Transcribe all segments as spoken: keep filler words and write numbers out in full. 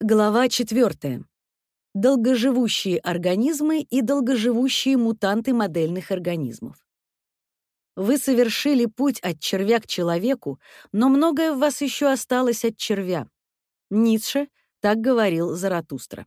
Глава четвертая. Долгоживущие организмы и долгоживущие мутанты модельных организмов. Вы совершили путь от червя к человеку, но многое в вас еще осталось от червя. Ницше, так говорил Заратустра.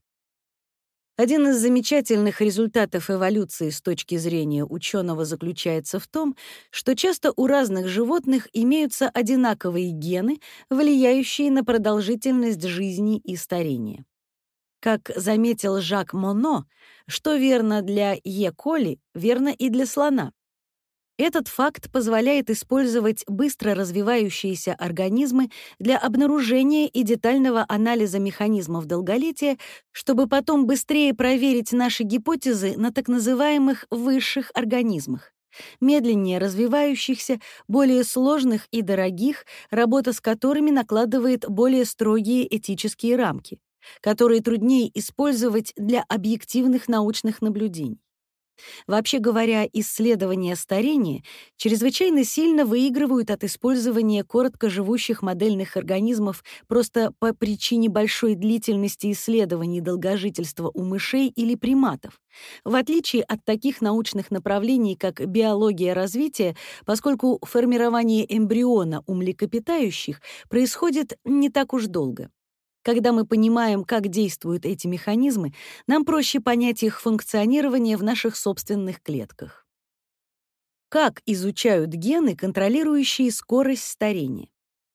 Один из замечательных результатов эволюции с точки зрения ученого заключается в том, что часто у разных животных имеются одинаковые гены, влияющие на продолжительность жизни и старения. Как заметил Жак Монно, что верно для Е. коли, верно и для слона. Этот факт позволяет использовать быстро развивающиеся организмы для обнаружения и детального анализа механизмов долголетия, чтобы потом быстрее проверить наши гипотезы на так называемых высших организмах, медленнее развивающихся, более сложных и дорогих, работа с которыми накладывает более строгие этические рамки, которые труднее использовать для объективных научных наблюдений. Вообще говоря, исследования старения чрезвычайно сильно выигрывают от использования короткоживущих модельных организмов просто по причине большой длительности исследований долгожительства у мышей или приматов, в отличие от таких научных направлений, как биология развития, поскольку формирование эмбриона у млекопитающих происходит не так уж долго. Когда мы понимаем, как действуют эти механизмы, нам проще понять их функционирование в наших собственных клетках. Как изучают гены, контролирующие скорость старения?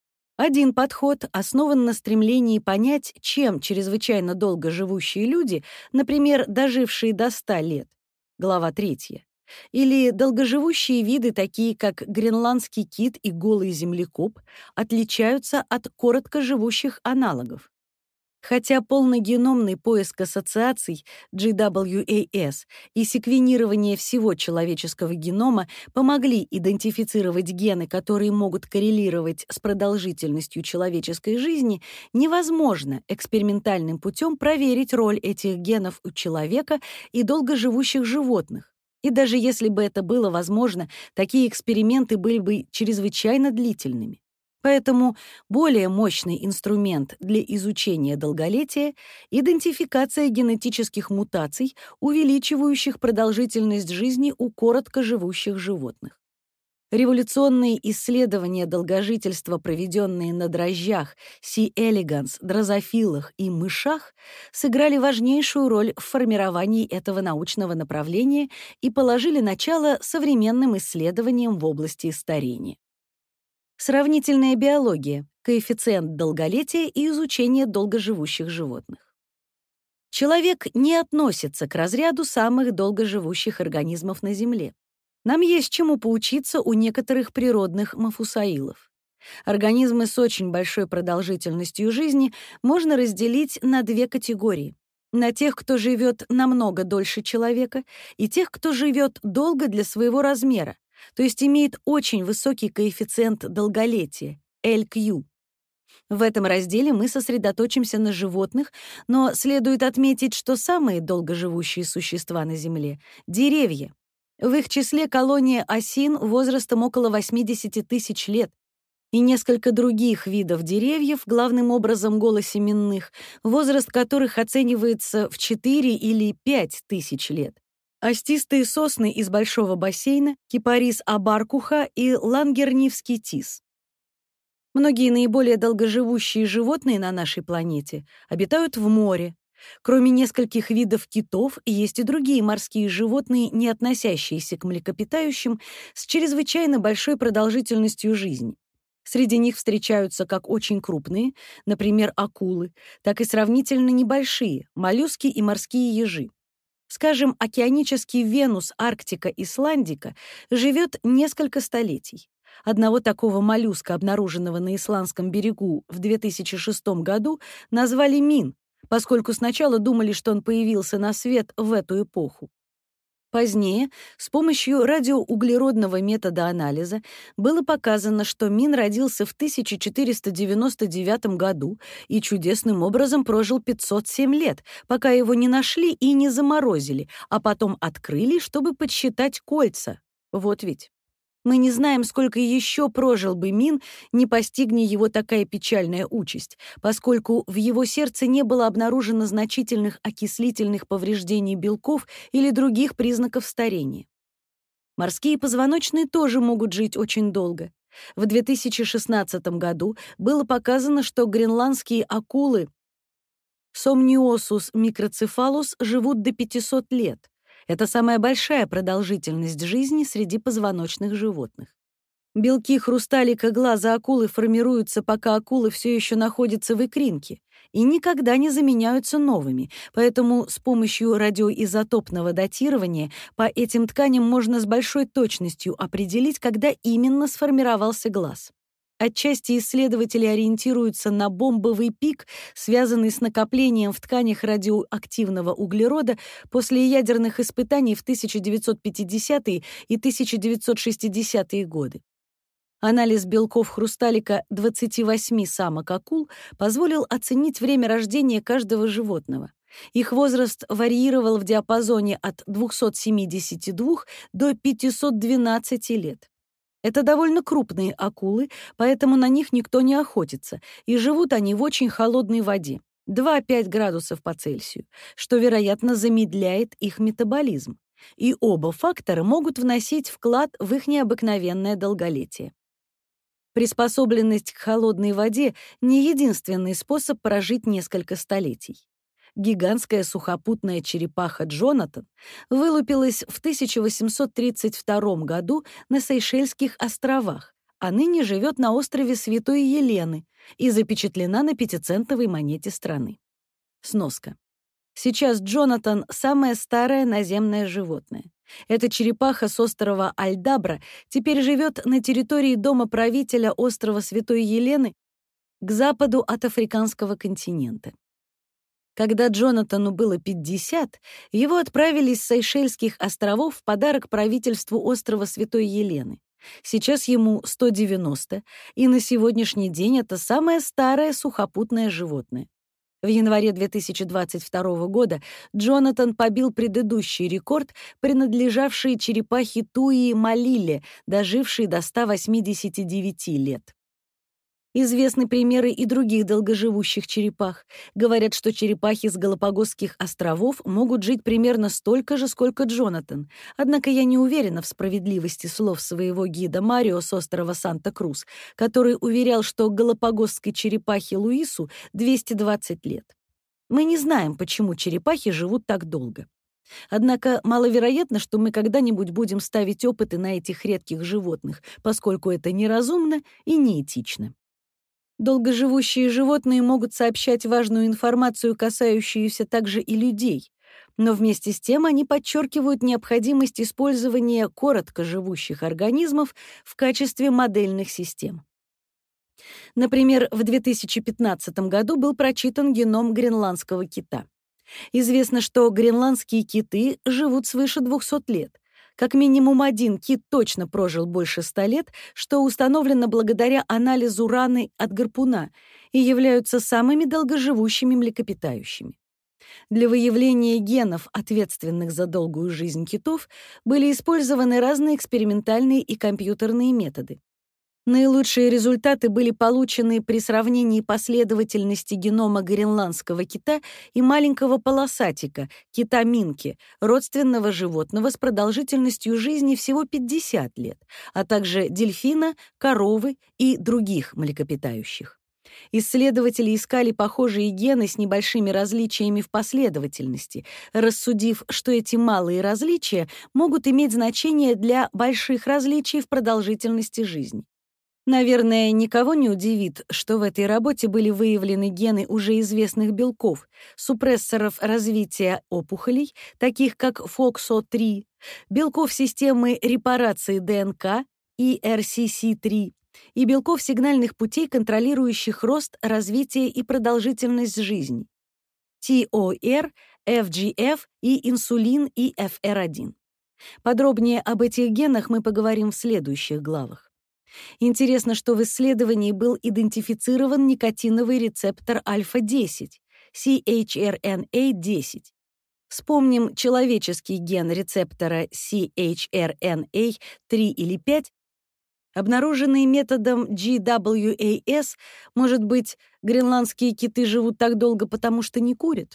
Один подход основан на стремлении понять, чем чрезвычайно долго живущие люди, например, дожившие до ста лет, глава третья, или долгоживущие виды, такие как гренландский кит и голый землекоп, отличаются от короткоживущих аналогов. Хотя полногеномный поиск ассоциаций джи дабл ю эй эс и секвенирование всего человеческого генома помогли идентифицировать гены, которые могут коррелировать с продолжительностью человеческой жизни, невозможно экспериментальным путем проверить роль этих генов у человека и долгоживущих животных. И даже если бы это было возможно, такие эксперименты были бы чрезвычайно длительными. Поэтому более мощный инструмент для изучения долголетия — идентификация генетических мутаций, увеличивающих продолжительность жизни у короткоживущих животных. Революционные исследования долгожительства, проведенные на дрожжах, C. elegans, дрозофилах и мышах, сыграли важнейшую роль в формировании этого научного направления и положили начало современным исследованиям в области старения. Сравнительная биология, коэффициент долголетия и изучение долгоживущих животных. Человек не относится к разряду самых долгоживущих организмов на Земле. Нам есть чему поучиться у некоторых природных мафусаилов. Организмы с очень большой продолжительностью жизни можно разделить на две категории: на тех, кто живет намного дольше человека, и тех, кто живет долго для своего размера, то есть имеет очень высокий коэффициент долголетия, эл кью. В этом разделе мы сосредоточимся на животных, но следует отметить, что самые долгоживущие существа на Земле — деревья. В их числе колония осин возрастом около восьмидесяти тысяч лет и несколько других видов деревьев, главным образом голосеменных, возраст которых оценивается в четыре или пять тысяч лет. Остистые сосны из Большого бассейна, кипарис абаркуха и лангернивский тис. Многие наиболее долгоживущие животные на нашей планете обитают в море. Кроме нескольких видов китов, есть и другие морские животные, не относящиеся к млекопитающим, с чрезвычайно большой продолжительностью жизни. Среди них встречаются как очень крупные, например, акулы, так и сравнительно небольшие, моллюски и морские ежи. Скажем, океанический венус арктика исландика живет несколько столетий. Одного такого моллюска, обнаруженного на исландском берегу в две тысячи шестом году, назвали мин, поскольку сначала думали, что он появился на свет в эту эпоху. Позднее с помощью радиоуглеродного метода анализа было показано, что мин родился в тысяча четыреста девяносто девятом году и чудесным образом прожил пятьсот семь лет, пока его не нашли и не заморозили, а потом открыли, чтобы подсчитать кольца. Вот ведь. Мы не знаем, сколько еще прожил бы Мин, не постигни его такая печальная участь, поскольку в его сердце не было обнаружено значительных окислительных повреждений белков или других признаков старения. Морские позвоночные тоже могут жить очень долго. В две тысячи шестнадцатом году было показано, что гренландские акулы Somniossus microcephalus живут до пятисот лет. Это самая большая продолжительность жизни среди позвоночных животных. Белки хрусталика глаза акулы формируются, пока акулы все еще находятся в икринке, и никогда не заменяются новыми, поэтому с помощью радиоизотопного датирования по этим тканям можно с большой точностью определить, когда именно сформировался глаз. Отчасти исследователи ориентируются на бомбовый пик, связанный с накоплением в тканях радиоактивного углерода после ядерных испытаний в тысяча девятьсот пятидесятые и тысяча девятьсот шестидесятые годы. Анализ белков хрусталика двадцати восьми самок акул позволил оценить время рождения каждого животного. Их возраст варьировал в диапазоне от двухсот семидесяти двух до пятисот двенадцати лет. Это довольно крупные акулы, поэтому на них никто не охотится, и живут они в очень холодной воде — два-пять градусов по Цельсию, что, вероятно, замедляет их метаболизм. И оба фактора могут вносить вклад в их необыкновенное долголетие. Приспособленность к холодной воде — не единственный способ прожить несколько столетий. Гигантская сухопутная черепаха Джонатан вылупилась в тысяча восемьсот тридцать втором году на Сейшельских островах, а ныне живет на острове Святой Елены и запечатлена на пятицентовой монете страны. Сноска. Сейчас Джонатан — самое старое наземное животное. Эта черепаха с острова Альдабра теперь живет на территории дома правителя острова Святой Елены к западу от африканского континента. Когда Джонатану было пятьдесят, его отправили с Сейшельских островов в подарок правительству острова Святой Елены. Сейчас ему сто девяносто, и на сегодняшний день это самое старое сухопутное животное. В январе две тысячи двадцать второго года Джонатан побил предыдущий рекорд, принадлежавший черепахе Туи Малиле, дожившей до ста восьмидесяти девяти лет. Известны примеры и других долгоживущих черепах. Говорят, что черепахи с Галапагосских островов могут жить примерно столько же, сколько Джонатан. Однако я не уверена в справедливости слов своего гида Марио с острова Санта-Крус, который уверял, что галапагосской черепахе Луису двести двадцать лет. Мы не знаем, почему черепахи живут так долго. Однако маловероятно, что мы когда-нибудь будем ставить опыты на этих редких животных, поскольку это неразумно и неэтично. Долгоживущие животные могут сообщать важную информацию, касающуюся также и людей, но вместе с тем они подчеркивают необходимость использования короткоживущих организмов в качестве модельных систем. Например, в две тысячи пятнадцатом году был прочитан геном гренландского кита. Известно, что гренландские киты живут свыше двухсот лет. Как минимум один кит точно прожил больше ста лет, что установлено благодаря анализу раны от гарпуна, и являются самыми долгоживущими млекопитающими. Для выявления генов, ответственных за долгую жизнь китов, были использованы разные экспериментальные и компьютерные методы. Наилучшие результаты были получены при сравнении последовательности генома гренландского кита и маленького полосатика, кита Минки, родственного животного с продолжительностью жизни всего пятьдесят лет, а также дельфина, коровы и других млекопитающих. Исследователи искали похожие гены с небольшими различиями в последовательности, рассудив, что эти малые различия могут иметь значение для больших различий в продолжительности жизни. Наверное, никого не удивит, что в этой работе были выявлены гены уже известных белков, супрессоров развития опухолей, таких как эф о икс о три, белков системы репарации ДНК, и эр си си три, и белков сигнальных путей, контролирующих рост, развитие и продолжительность жизни, ти о эр, эф джи эф и инсулин и эф эр один. Подробнее об этих генах мы поговорим в следующих главах. Интересно, что в исследовании был идентифицирован никотиновый рецептор альфа десять, си эйч ар эн эй десять. Вспомним человеческий ген рецептора си эйч ар эн эй три или пять, Обнаруженный методом джи дабл ю эй эс, может быть, гренландские киты живут так долго, потому что не курят?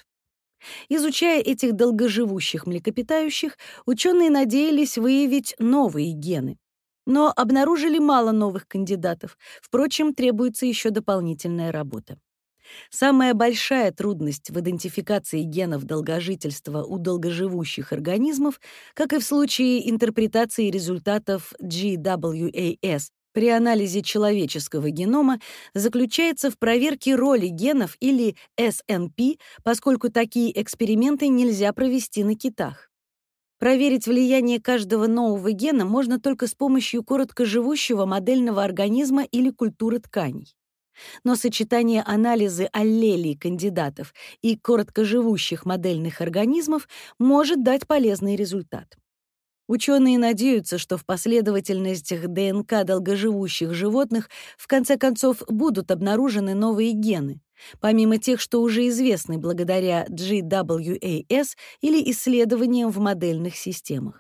Изучая этих долгоживущих млекопитающих, ученые надеялись выявить новые гены. Но обнаружили мало новых кандидатов. Впрочем, требуется еще дополнительная работа. Самая большая трудность в идентификации генов долгожительства у долгоживущих организмов, как и в случае интерпретации результатов джи дабл ю эй эс при анализе человеческого генома, заключается в проверке роли генов или эс эн пи, поскольку такие эксперименты нельзя провести на китах. Проверить влияние каждого нового гена можно только с помощью короткоживущего модельного организма или культуры тканей. Но сочетание анализа аллелей кандидатов и короткоживущих модельных организмов может дать полезный результат. Ученые надеются, что в последовательностях ДНК долгоживущих животных в конце концов будут обнаружены новые гены, помимо тех, что уже известны благодаря джи дабл ю эй эс или исследованиям в модельных системах.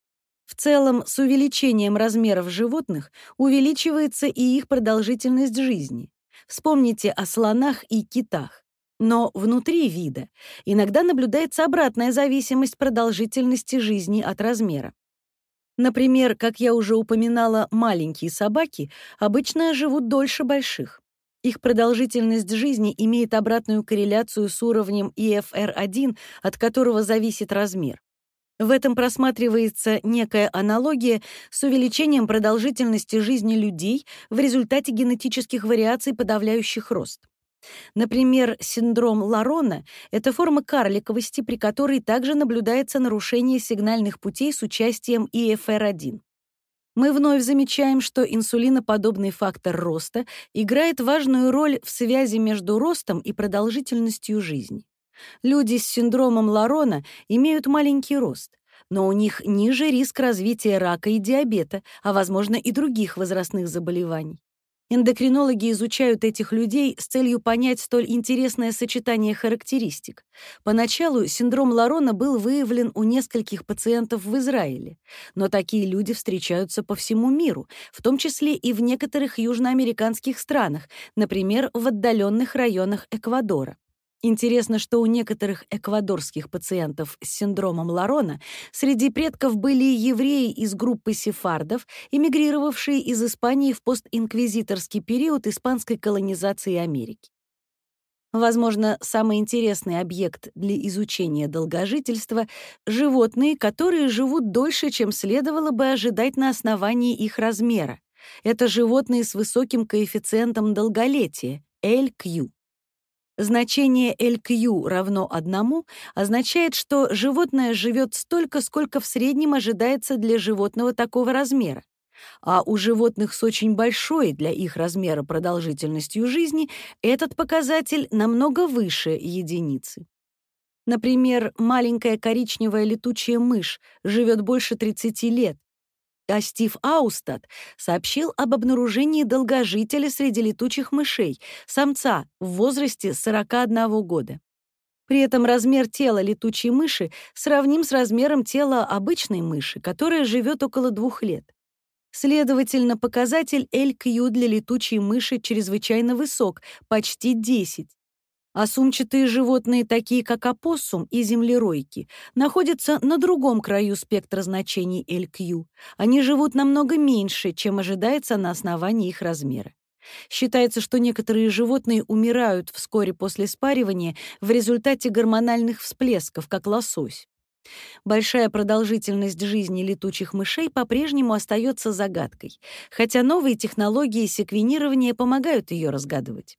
В целом, с увеличением размеров животных увеличивается и их продолжительность жизни. Вспомните о слонах и китах. Но внутри вида иногда наблюдается обратная зависимость продолжительности жизни от размера. Например, как я уже упоминала, маленькие собаки обычно живут дольше больших. Их продолжительность жизни имеет обратную корреляцию с уровнем и эф эр один, от которого зависит размер. В этом просматривается некая аналогия с увеличением продолжительности жизни людей в результате генетических вариаций, подавляющих рост. Например, синдром Ларона — это форма карликовости, при которой также наблюдается нарушение сигнальных путей с участием и эф эр один. Мы вновь замечаем, что инсулиноподобный фактор роста играет важную роль в связи между ростом и продолжительностью жизни. Люди с синдромом Ларона имеют маленький рост, но у них ниже риск развития рака и диабета, а, возможно, и других возрастных заболеваний. Эндокринологи изучают этих людей с целью понять столь интересное сочетание характеристик. Поначалу синдром Ларона был выявлен у нескольких пациентов в Израиле, но такие люди встречаются по всему миру, в том числе и в некоторых южноамериканских странах, например, в отдаленных районах Эквадора. Интересно, что у некоторых эквадорских пациентов с синдромом Ларона среди предков были евреи из группы сефардов, эмигрировавшие из Испании в постинквизиторский период испанской колонизации Америки. Возможно, самый интересный объект для изучения долгожительства — животные, которые живут дольше, чем следовало бы ожидать на основании их размера. Это животные с высоким коэффициентом долголетия — эл кью. Значение эл кью равно одному означает, что животное живет столько, сколько в среднем ожидается для животного такого размера. А у животных с очень большой для их размера продолжительностью жизни этот показатель намного выше единицы. Например, маленькая коричневая летучая мышь живет больше тридцати лет, а Стив Аустад сообщил об обнаружении долгожителя среди летучих мышей, самца в возрасте сорока одного года. При этом размер тела летучей мыши сравним с размером тела обычной мыши, которая живет около двух лет. Следовательно, показатель эл кью для летучей мыши чрезвычайно высок, почти десять. А сумчатые животные, такие как опоссум и землеройки, находятся на другом краю спектра значений эл кью. Они живут намного меньше, чем ожидается на основании их размера. Считается, что некоторые животные умирают вскоре после спаривания в результате гормональных всплесков, как лосось. Большая продолжительность жизни летучих мышей по-прежнему остается загадкой, хотя новые технологии секвенирования помогают ее разгадывать.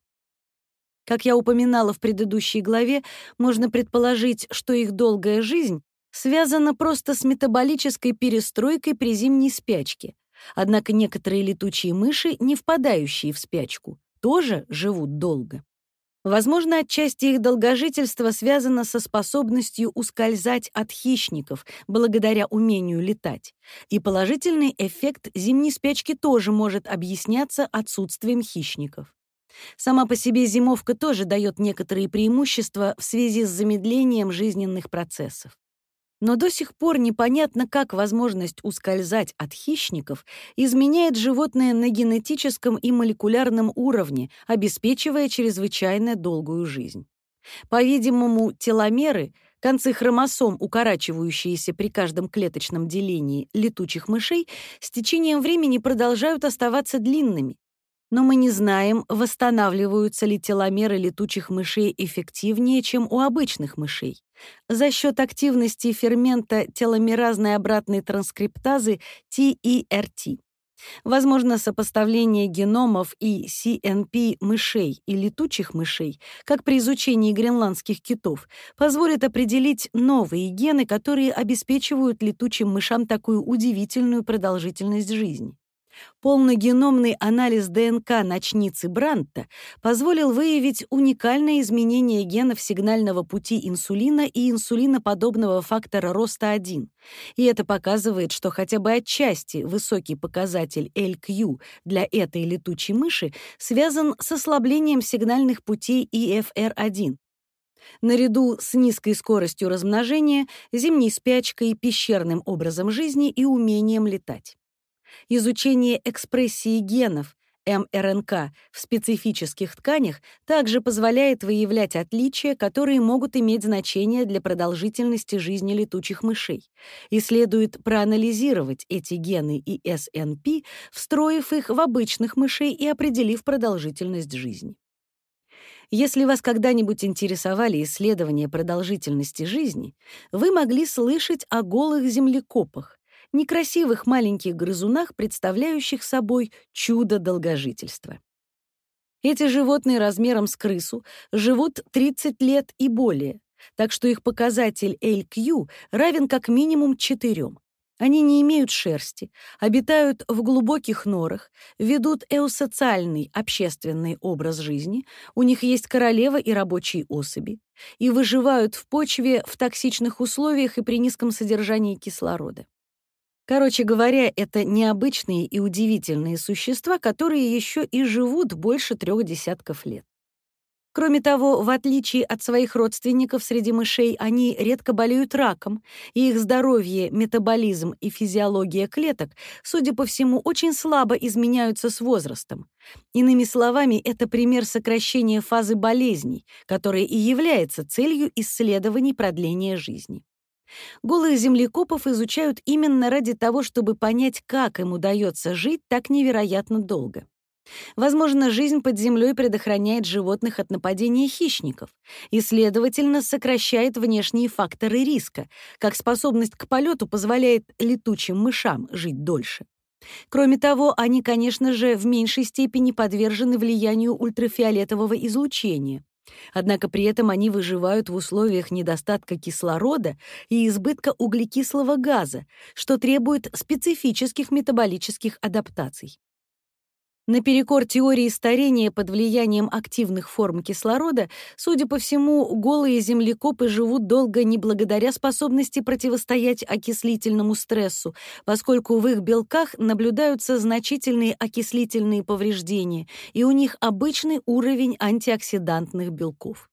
Как я упоминала в предыдущей главе, можно предположить, что их долгая жизнь связана просто с метаболической перестройкой при зимней спячке. Однако некоторые летучие мыши, не впадающие в спячку, тоже живут долго. Возможно, отчасти их долгожительство связано со способностью ускользать от хищников благодаря умению летать. И положительный эффект зимней спячки тоже может объясняться отсутствием хищников. Сама по себе зимовка тоже дает некоторые преимущества в связи с замедлением жизненных процессов. Но до сих пор непонятно, как возможность ускользать от хищников изменяет животное на генетическом и молекулярном уровне, обеспечивая чрезвычайно долгую жизнь. По-видимому, теломеры, концы хромосом, укорачивающиеся при каждом клеточном делении летучих мышей, с течением времени продолжают оставаться длинными. Но мы не знаем, восстанавливаются ли теломеры летучих мышей эффективнее, чем у обычных мышей, за счет активности фермента теломеразной обратной транскриптазы ти и эр ти. Возможно, сопоставление геномов и си эн пи мышей и летучих мышей, как при изучении гренландских китов, позволит определить новые гены, которые обеспечивают летучим мышам такую удивительную продолжительность жизни. Полногеномный анализ ДНК ночницы Бранта позволил выявить уникальное изменение генов сигнального пути инсулина и инсулиноподобного фактора роста один. И это показывает, что хотя бы отчасти высокий показатель эл кью для этой летучей мыши связан с ослаблением сигнальных путей и эф эр один. Наряду с низкой скоростью размножения, зимней спячкой, пещерным образом жизни и умением летать. Изучение экспрессии генов эм эр эн ка в специфических тканях также позволяет выявлять отличия, которые могут иметь значение для продолжительности жизни летучих мышей. И следует проанализировать эти гены и эс эн пи, встроив их в обычных мышей и определив продолжительность жизни. Если вас когда-нибудь интересовали исследования продолжительности жизни, вы могли слышать о голых землекопах, некрасивых маленьких грызунах, представляющих собой чудо долгожительства. Эти животные размером с крысу живут тридцать лет и более, так что их показатель эл кью равен как минимум четырем. Они не имеют шерсти, обитают в глубоких норах, ведут эусоциальный общественный образ жизни, у них есть королева и рабочие особи, и выживают в почве в токсичных условиях и при низком содержании кислорода. Короче говоря, это необычные и удивительные существа, которые еще и живут больше трех десятков лет. Кроме того, в отличие от своих родственников среди мышей, они редко болеют раком, и их здоровье, метаболизм и физиология клеток, судя по всему, очень слабо изменяются с возрастом. Иными словами, это пример сокращения фазы болезней, которая и является целью исследований продления жизни. Голых землекопов изучают именно ради того, чтобы понять, как им удается жить так невероятно долго. Возможно, жизнь под землей предохраняет животных от нападения хищников и, следовательно, сокращает внешние факторы риска, как способность к полету позволяет летучим мышам жить дольше. Кроме того, они, конечно же, в меньшей степени подвержены влиянию ультрафиолетового излучения. Однако при этом они выживают в условиях недостатка кислорода и избытка углекислого газа, что требует специфических метаболических адаптаций. Наперекор теории старения под влиянием активных форм кислорода, судя по всему, голые землекопы живут долго не благодаря способности противостоять окислительному стрессу, поскольку в их белках наблюдаются значительные окислительные повреждения, и у них обычный уровень антиоксидантных белков.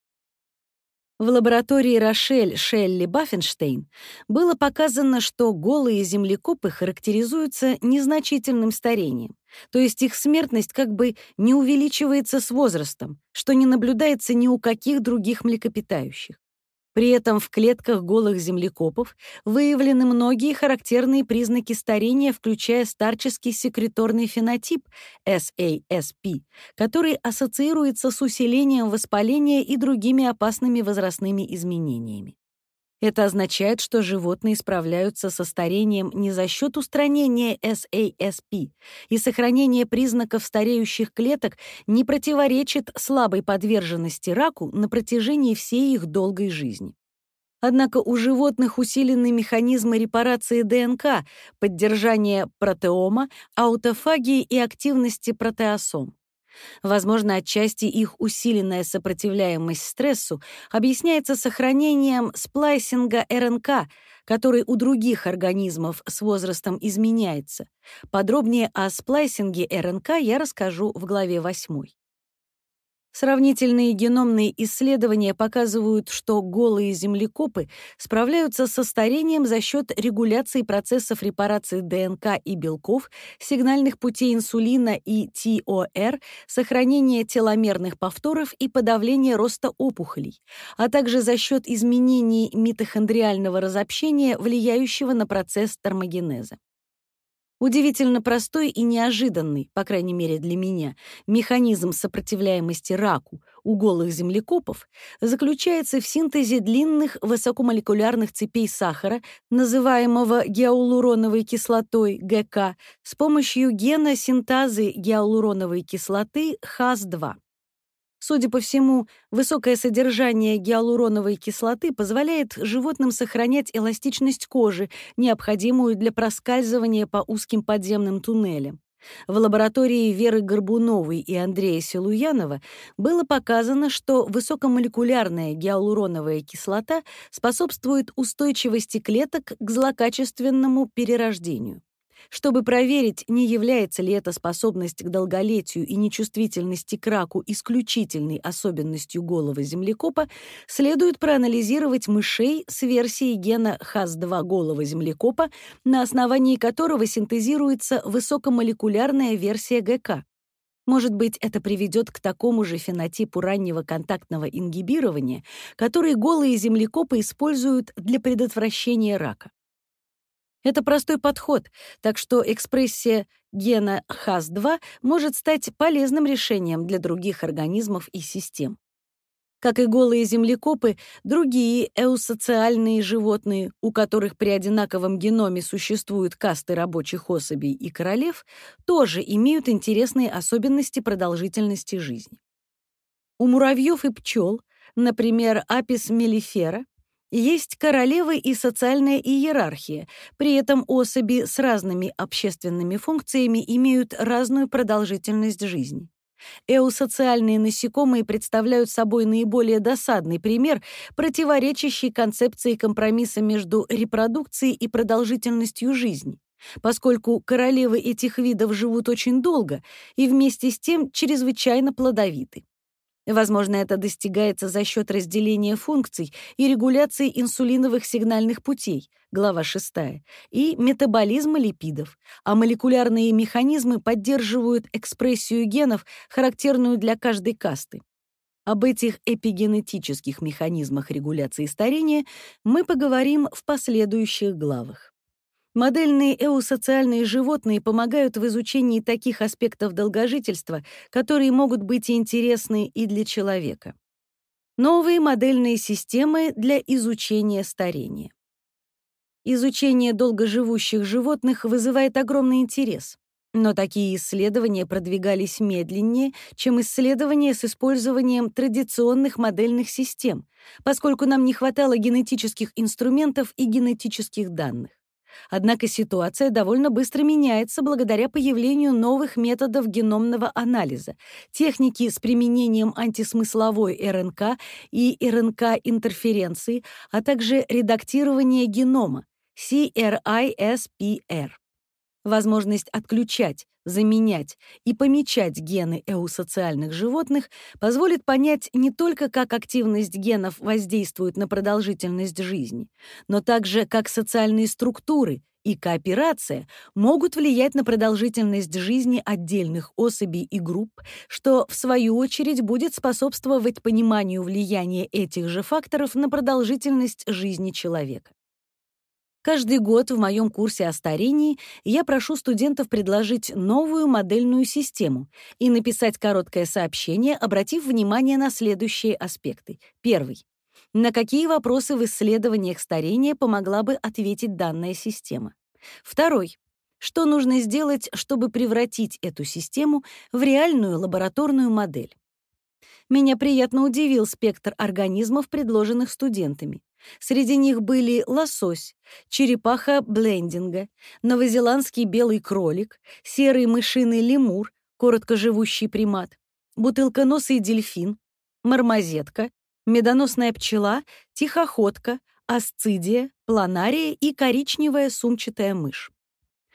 В лаборатории Рошель Шелли Баффенштейн было показано, что голые землекопы характеризуются незначительным старением, то есть их смертность как бы не увеличивается с возрастом, что не наблюдается ни у каких других млекопитающих. При этом в клетках голых землекопов выявлены многие характерные признаки старения, включая старческий секреторный фенотип эс эй эс пи, который ассоциируется с усилением воспаления и другими опасными возрастными изменениями. Это означает, что животные справляются со старением не за счет устранения эс эй эс пи, и сохранение признаков стареющих клеток не противоречит слабой подверженности раку на протяжении всей их долгой жизни. Однако у животных усилены механизмы репарации ДНК, поддержания протеома, аутофагии и активности протеосом. Возможно, отчасти их усиленная сопротивляемость стрессу объясняется сохранением сплайсинга эр эн ка, который у других организмов с возрастом изменяется. Подробнее о сплайсинге эр эн ка я расскажу в главе восьмой. Сравнительные геномные исследования показывают, что голые землекопы справляются со старением за счет регуляции процессов репарации ДНК и белков, сигнальных путей инсулина и ТОР, сохранения теломерных повторов и подавления роста опухолей, а также за счет изменений митохондриального разобщения, влияющего на процесс термогенеза. Удивительно простой и неожиданный, по крайней мере для меня, механизм сопротивляемости раку у голых землекопов заключается в синтезе длинных высокомолекулярных цепей сахара, называемого гиалуроновой кислотой ГК, с помощью гена синтазы гиалуроновой кислоты хаз два. Судя по всему, высокое содержание гиалуроновой кислоты позволяет животным сохранять эластичность кожи, необходимую для проскальзывания по узким подземным туннелям. В лаборатории Веры Горбуновой и Андрея Силуянова было показано, что высокомолекулярная гиалуроновая кислота способствует устойчивости клеток к злокачественному перерождению. Чтобы проверить, не является ли эта способность к долголетию и нечувствительности к раку исключительной особенностью голого землекопа, следует проанализировать мышей с версией гена хаз два голого землекопа, на основании которого синтезируется высокомолекулярная версия ГК. Может быть, это приведет к такому же фенотипу раннего контактного ингибирования, который голые землекопы используют для предотвращения рака. Это простой подход, так что экспрессия гена хаз два может стать полезным решением для других организмов и систем. Как и голые землекопы, другие эусоциальные животные, у которых при одинаковом геноме существуют касты рабочих особей и королев, тоже имеют интересные особенности продолжительности жизни. У муравьев и пчел, например, Апис меллифера, есть королевы и социальная иерархия, при этом особи с разными общественными функциями имеют разную продолжительность жизни. Эусоциальные насекомые представляют собой наиболее досадный пример, противоречащий концепции компромисса между репродукцией и продолжительностью жизни, поскольку королевы этих видов живут очень долго и вместе с тем чрезвычайно плодовиты. Возможно, это достигается за счет разделения функций и регуляции инсулиновых сигнальных путей, глава шестая, и метаболизма липидов, а молекулярные механизмы поддерживают экспрессию генов, характерную для каждой касты. Об этих эпигенетических механизмах регуляции старения мы поговорим в последующих главах. Модельные эусоциальные животные помогают в изучении таких аспектов долгожительства, которые могут быть интересны и для человека. Новые модельные системы для изучения старения. Изучение долгоживущих животных вызывает огромный интерес, но такие исследования продвигались медленнее, чем исследования с использованием традиционных модельных систем, поскольку нам не хватало генетических инструментов и генетических данных. Однако ситуация довольно быстро меняется благодаря появлению новых методов геномного анализа, техники с применением антисмысловой РНК и РНК-интерференции, а также редактирования генома, си эр ай эс пи эр. Возможность отключать, заменять и помечать гены эусоциальных животных позволит понять не только, как активность генов воздействует на продолжительность жизни, но также как социальные структуры и кооперация могут влиять на продолжительность жизни отдельных особей и групп, что, в свою очередь, будет способствовать пониманию влияния этих же факторов на продолжительность жизни человека. Каждый год в моем курсе о старении я прошу студентов предложить новую модельную систему и написать короткое сообщение, обратив внимание на следующие аспекты. Первый. На какие вопросы в исследованиях старения помогла бы ответить данная система? Второй. Что нужно сделать, чтобы превратить эту систему в реальную лабораторную модель? Меня приятно удивил спектр организмов, предложенных студентами. Среди них были лосось, черепаха блендинга, новозеландский белый кролик, серый мышиный лемур, короткоживущий примат, бутылконосый дельфин, мармозетка, медоносная пчела, тихоходка, асцидия, планария и коричневая сумчатая мышь.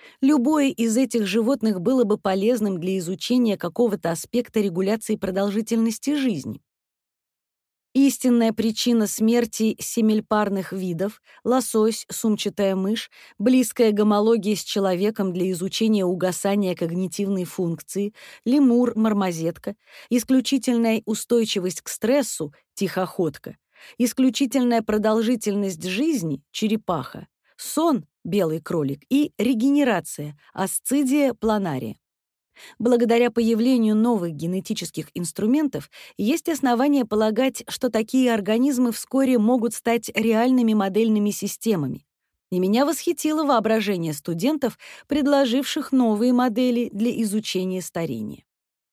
Любое из этих животных было бы полезным для изучения какого-то аспекта регуляции продолжительности жизни. Истинная причина смерти семельпарных видов — лосось, сумчатая мышь, близкая гомология с человеком для изучения угасания когнитивной функции, лемур, мармозетка, исключительная устойчивость к стрессу, тихоходка, исключительная продолжительность жизни, черепаха, сон, белый кролик, и регенерация, асцидия планария. Благодаря появлению новых генетических инструментов есть основания полагать, что такие организмы вскоре могут стать реальными модельными системами. И меня восхитило воображение студентов, предложивших новые модели для изучения старения.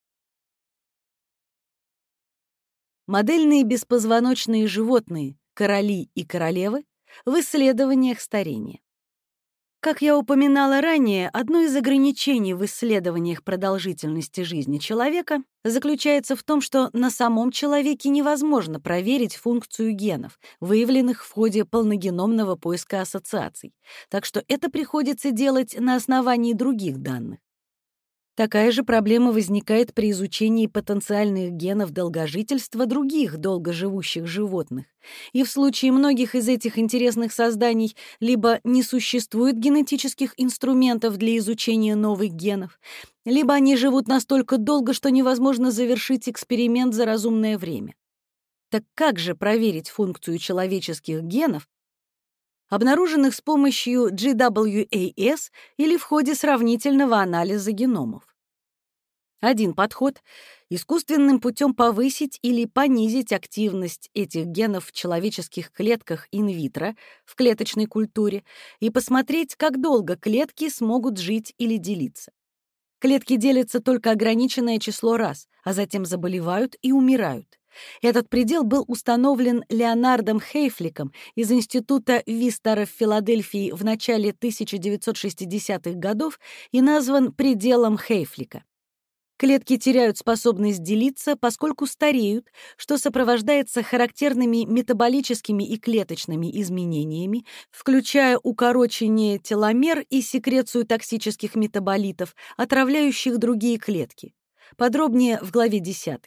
Модельные беспозвоночные животные, короли и королевы, в исследованиях старения. Как я упоминала ранее, одно из ограничений в исследованиях продолжительности жизни человека заключается в том, что на самом человеке невозможно проверить функцию генов, выявленных в ходе полногеномного поиска ассоциаций, так что это приходится делать на основании других данных. Такая же проблема возникает при изучении потенциальных генов долгожительства других долгоживущих животных. И в случае многих из этих интересных созданий либо не существует генетических инструментов для изучения новых генов, либо они живут настолько долго, что невозможно завершить эксперимент за разумное время. Так как же проверить функцию человеческих генов, обнаруженных с помощью джи дабл ю эй эс или в ходе сравнительного анализа геномов? Один подход — искусственным путем повысить или понизить активность этих генов в человеческих клетках инвитро, в клеточной культуре, и посмотреть, как долго клетки смогут жить или делиться. Клетки делятся только ограниченное число раз, а затем заболевают и умирают. Этот предел был установлен Леонардом Хейфликом из Института Вистера в Филадельфии в начале тысяча девятьсот шестидесятых годов и назван пределом Хейфлика. Клетки теряют способность делиться, поскольку стареют, что сопровождается характерными метаболическими и клеточными изменениями, включая укорочение теломер и секрецию токсических метаболитов, отравляющих другие клетки. Подробнее в главе десятой.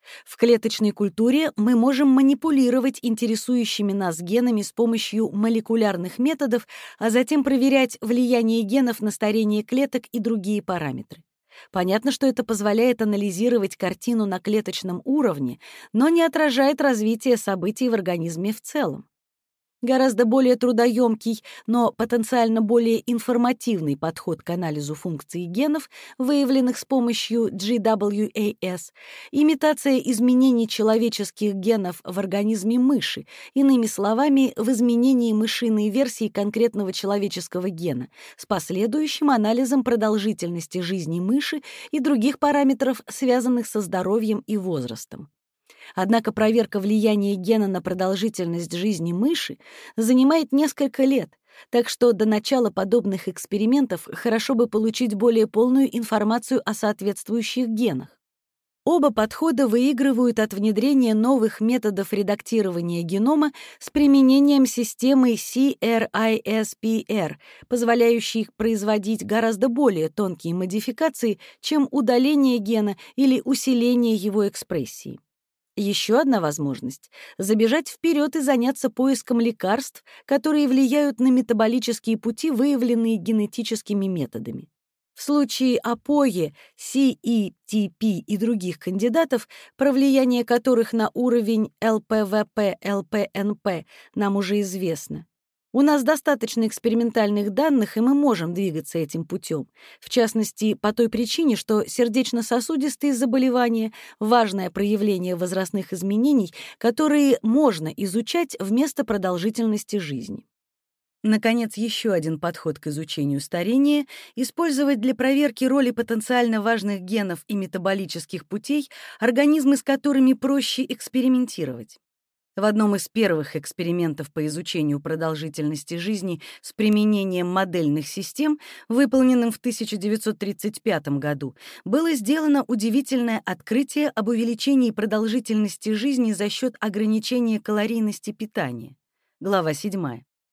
В клеточной культуре мы можем манипулировать интересующими нас генами с помощью молекулярных методов, а затем проверять влияние генов на старение клеток и другие параметры. Понятно, что это позволяет анализировать картину на клеточном уровне, но не отражает развитие событий в организме в целом. Гораздо более трудоемкий, но потенциально более информативный подход к анализу функций генов, выявленных с помощью джи дабл ю эй эс, имитация изменений человеческих генов в организме мыши, иными словами, в изменении мышиной версии конкретного человеческого гена, с последующим анализом продолжительности жизни мыши и других параметров, связанных со здоровьем и возрастом. Однако проверка влияния гена на продолжительность жизни мыши занимает несколько лет, так что до начала подобных экспериментов хорошо бы получить более полную информацию о соответствующих генах. Оба подхода выигрывают от внедрения новых методов редактирования генома с применением системы си эр ай эс пи эр, позволяющей производить гораздо более тонкие модификации, чем удаление гена или усиление его экспрессии. Еще одна возможность — забежать вперед и заняться поиском лекарств, которые влияют на метаболические пути, выявленные генетическими методами. В случае АПОЕ, си и ти пи и других кандидатов, про влияние которых на уровень эл пэ вэ пэ эл пэ эн пэ нам уже известно, у нас достаточно экспериментальных данных, и мы можем двигаться этим путем. В частности, по той причине, что сердечно-сосудистые заболевания — важное проявление возрастных изменений, которые можно изучать вместо продолжительности жизни. Наконец, еще один подход к изучению старения — использовать для проверки роли потенциально важных генов и метаболических путей организмы, с которыми проще экспериментировать. В одном из первых экспериментов по изучению продолжительности жизни с применением модельных систем, выполненным в тысяча девятьсот тридцать пятом году, было сделано удивительное открытие об увеличении продолжительности жизни за счет ограничения калорийности питания. Глава седьмая.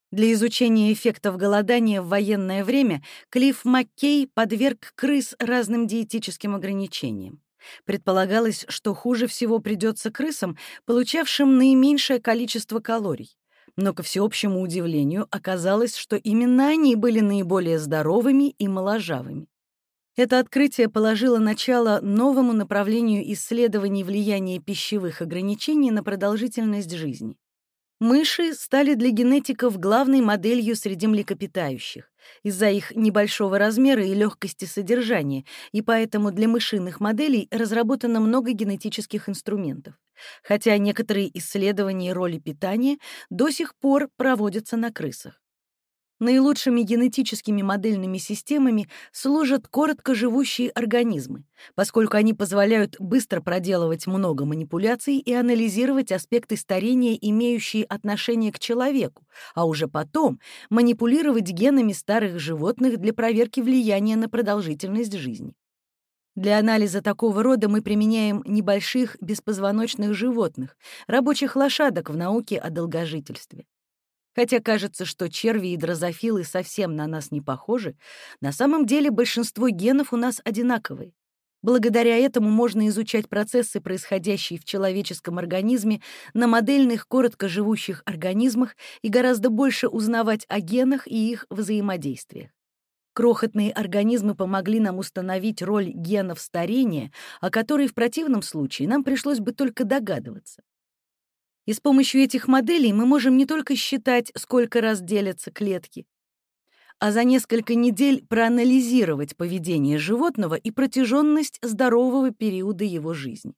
Для изучения эффектов голодания в военное время Клифф Маккей подверг крыс разным диетическим ограничениям. Предполагалось, что хуже всего придется крысам, получавшим наименьшее количество калорий. Но, ко всеобщему удивлению, оказалось, что именно они были наиболее здоровыми и моложавыми. Это открытие положило начало новому направлению исследований влияния пищевых ограничений на продолжительность жизни. Мыши стали для генетиков главной моделью среди млекопитающих из-за их небольшого размера и легкости содержания, и поэтому для мышиных моделей разработано много генетических инструментов. Хотя некоторые исследования роли питания до сих пор проводятся на крысах. Наилучшими генетическими модельными системами служат короткоживущие организмы, поскольку они позволяют быстро проделывать много манипуляций и анализировать аспекты старения, имеющие отношение к человеку, а уже потом манипулировать генами старых животных для проверки влияния на продолжительность жизни. Для анализа такого рода мы применяем небольших беспозвоночных животных, рабочих лошадок в науке о долгожительстве. Хотя кажется, что черви и дрозофилы совсем на нас не похожи, на самом деле большинство генов у нас одинаковые. Благодаря этому можно изучать процессы, происходящие в человеческом организме, на модельных короткоживущих организмах и гораздо больше узнавать о генах и их взаимодействиях. Крохотные организмы помогли нам установить роль генов старения, о которой в противном случае нам пришлось бы только догадываться. И с помощью этих моделей мы можем не только считать, сколько раз делятся клетки, а за несколько недель проанализировать поведение животного и протяженность здорового периода его жизни.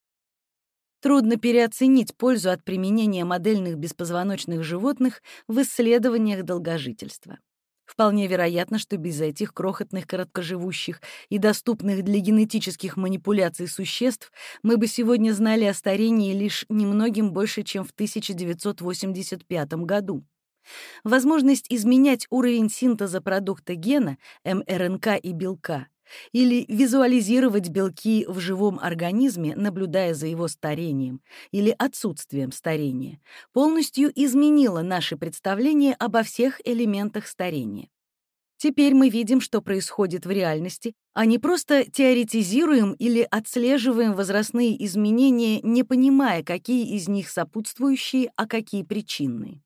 Трудно переоценить пользу от применения модельных беспозвоночных животных в исследованиях долгожительства. Вполне вероятно, что без этих крохотных короткоживущих и доступных для генетических манипуляций существ мы бы сегодня знали о старении лишь немногим больше, чем в тысяча девятьсот восемьдесят пятом году. Возможность изменять уровень синтеза продукта гена, эм эр эн ка и белка, или визуализировать белки в живом организме, наблюдая за его старением или отсутствием старения, полностью изменила наши представления обо всех элементах старения. Теперь мы видим, что происходит в реальности, а не просто теоретизируем или отслеживаем возрастные изменения, не понимая, какие из них сопутствующие, а какие причинные.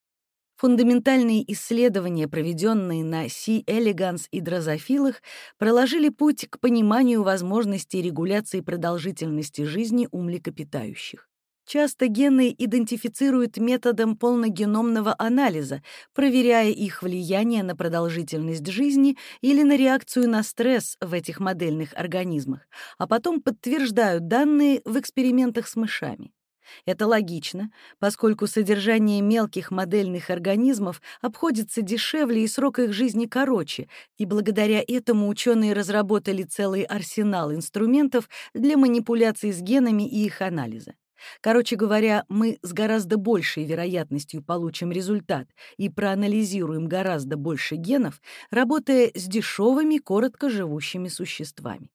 Фундаментальные исследования, проведенные на C. elegans и дрозофилах, проложили путь к пониманию возможностей регуляции продолжительности жизни у млекопитающих. Часто гены идентифицируют методом полногеномного анализа, проверяя их влияние на продолжительность жизни или на реакцию на стресс в этих модельных организмах, а потом подтверждают данные в экспериментах с мышами. Это логично, поскольку содержание мелких модельных организмов обходится дешевле и срок их жизни короче, и благодаря этому ученые разработали целый арсенал инструментов для манипуляций с генами и их анализа. Короче говоря, мы с гораздо большей вероятностью получим результат и проанализируем гораздо больше генов, работая с дешевыми, короткоживущими существами.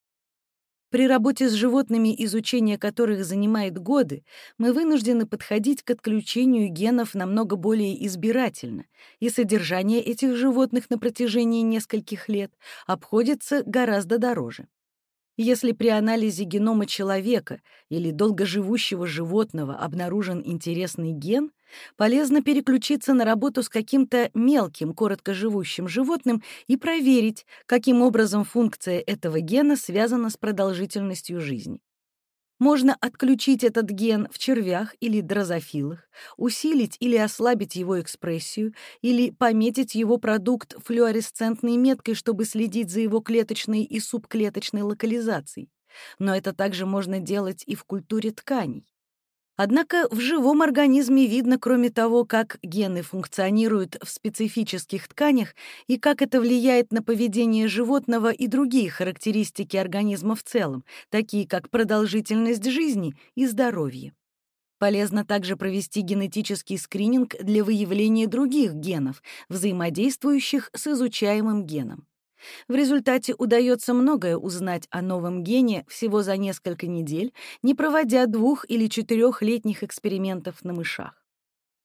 При работе с животными, изучение которых занимает годы, мы вынуждены подходить к отключению генов намного более избирательно, и содержание этих животных на протяжении нескольких лет обходится гораздо дороже. Если при анализе генома человека или долгоживущего животного обнаружен интересный ген, полезно переключиться на работу с каким-то мелким короткоживущим животным и проверить, каким образом функция этого гена связана с продолжительностью жизни. Можно отключить этот ген в червях или дрозофилах, усилить или ослабить его экспрессию, или пометить его продукт флуоресцентной меткой, чтобы следить за его клеточной и субклеточной локализацией. Но это также можно делать и в культуре тканей. Однако в живом организме видно, кроме того, как гены функционируют в специфических тканях и как это влияет на поведение животного и другие характеристики организма в целом, такие как продолжительность жизни и здоровье. Полезно также провести генетический скрининг для выявления других генов, взаимодействующих с изучаемым геном. В результате удается многое узнать о новом гене всего за несколько недель, не проводя двух- или четырехлетних экспериментов на мышах.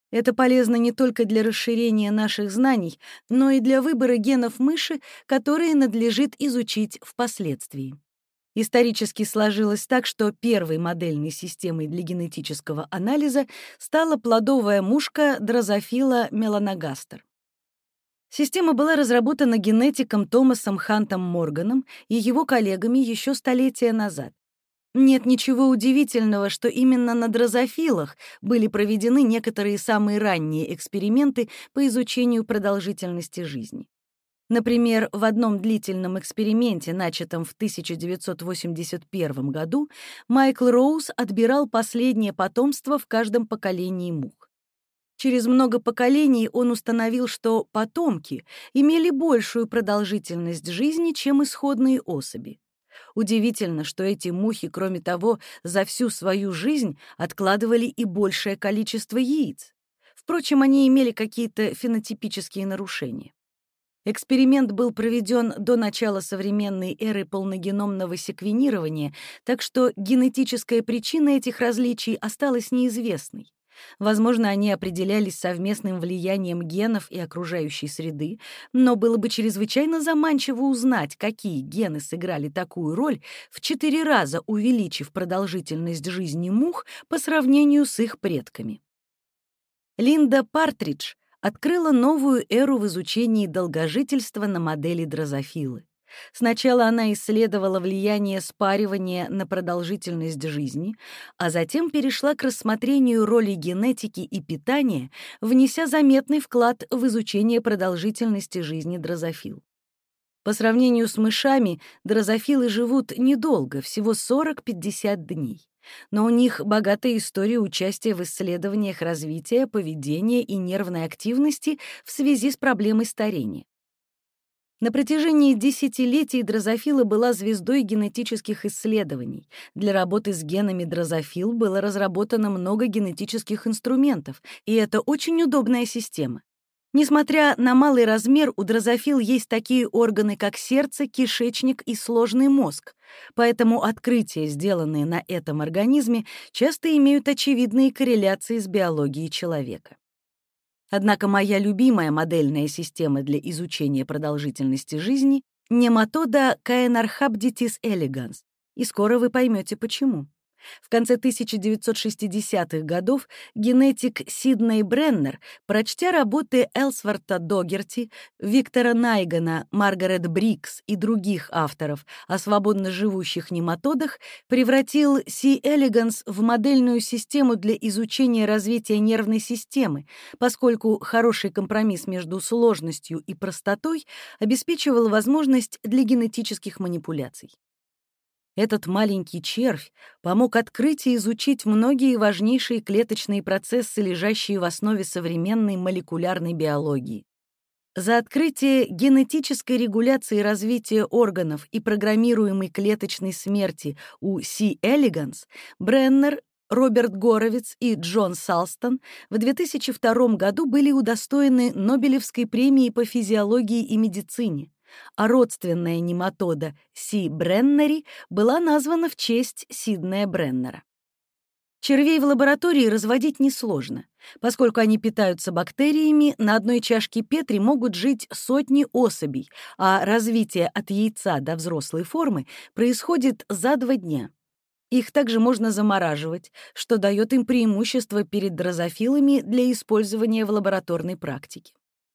Это полезно не только для расширения наших знаний, но и для выбора генов мыши, которые надлежит изучить впоследствии. Исторически сложилось так, что первой модельной системой для генетического анализа стала плодовая мушка Дрозофила меланогастер. Система была разработана генетиком Томасом Хантом Морганом и его коллегами еще столетия назад. Нет ничего удивительного, что именно на дрозофилах были проведены некоторые самые ранние эксперименты по изучению продолжительности жизни. Например, в одном длительном эксперименте, начатом в тысяча девятьсот восемьдесят первом году, Майкл Роуз отбирал последнее потомство в каждом поколении мух. Через много поколений он установил, что потомки имели большую продолжительность жизни, чем исходные особи. Удивительно, что эти мухи, кроме того, за всю свою жизнь откладывали и большее количество яиц. Впрочем, они имели какие-то фенотипические нарушения. Эксперимент был проведен до начала современной эры полногеномного секвенирования, так что генетическая причина этих различий осталась неизвестной. Возможно, они определялись совместным влиянием генов и окружающей среды, но было бы чрезвычайно заманчиво узнать, какие гены сыграли такую роль, в четыре раза увеличив продолжительность жизни мух по сравнению с их предками. Линда Партридж открыла новую эру в изучении долгожительства на модели дрозофилы. Сначала она исследовала влияние спаривания на продолжительность жизни, а затем перешла к рассмотрению роли генетики и питания, внеся заметный вклад в изучение продолжительности жизни дрозофил. По сравнению с мышами, дрозофилы живут недолго, всего сорок-пятьдесят дней. Но у них богатая история участия в исследованиях развития, поведения и нервной активности в связи с проблемой старения. На протяжении десятилетий дрозофила была звездой генетических исследований. Для работы с генами дрозофил было разработано много генетических инструментов, и это очень удобная система. Несмотря на малый размер, у дрозофил есть такие органы, как сердце, кишечник и сложный мозг, поэтому открытия, сделанные на этом организме, часто имеют очевидные корреляции с биологией человека. Однако моя любимая модельная система для изучения продолжительности жизни — нематода Caenorhabditis elegans, и скоро вы поймете, почему. В конце тысяча девятьсот шестидесятых годов генетик Сидней Бреннер, прочтя работы Элсворта Догерти, Виктора Найгана, Маргарет Брикс и других авторов о свободно живущих нематодах, превратил C. elegans в модельную систему для изучения развития нервной системы, поскольку хороший компромисс между сложностью и простотой обеспечивал возможность для генетических манипуляций. Этот маленький червь помог открыть и изучить многие важнейшие клеточные процессы, лежащие в основе современной молекулярной биологии. За открытие генетической регуляции развития органов и программируемой клеточной смерти у C. elegans Бреннер, Роберт Горовиц и Джон Салстон в две тысячи втором году были удостоены Нобелевской премии по физиологии и медицине, а родственная нематода C. бреннери была названа в честь Сиднея Бреннера. Червей в лаборатории разводить несложно. Поскольку они питаются бактериями, на одной чашке Петри могут жить сотни особей, а развитие от яйца до взрослой формы происходит за два дня. Их также можно замораживать, что дает им преимущество перед дрозофилами для использования в лабораторной практике.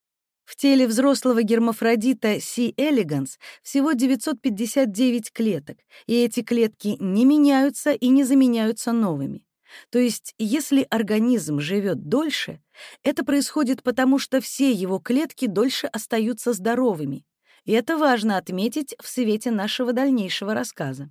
В теле взрослого гермафродита C. elegans всего девятьсот пятьдесят девять клеток, и эти клетки не меняются и не заменяются новыми. То есть, если организм живет дольше, это происходит потому, что все его клетки дольше остаются здоровыми. И это важно отметить в свете нашего дальнейшего рассказа.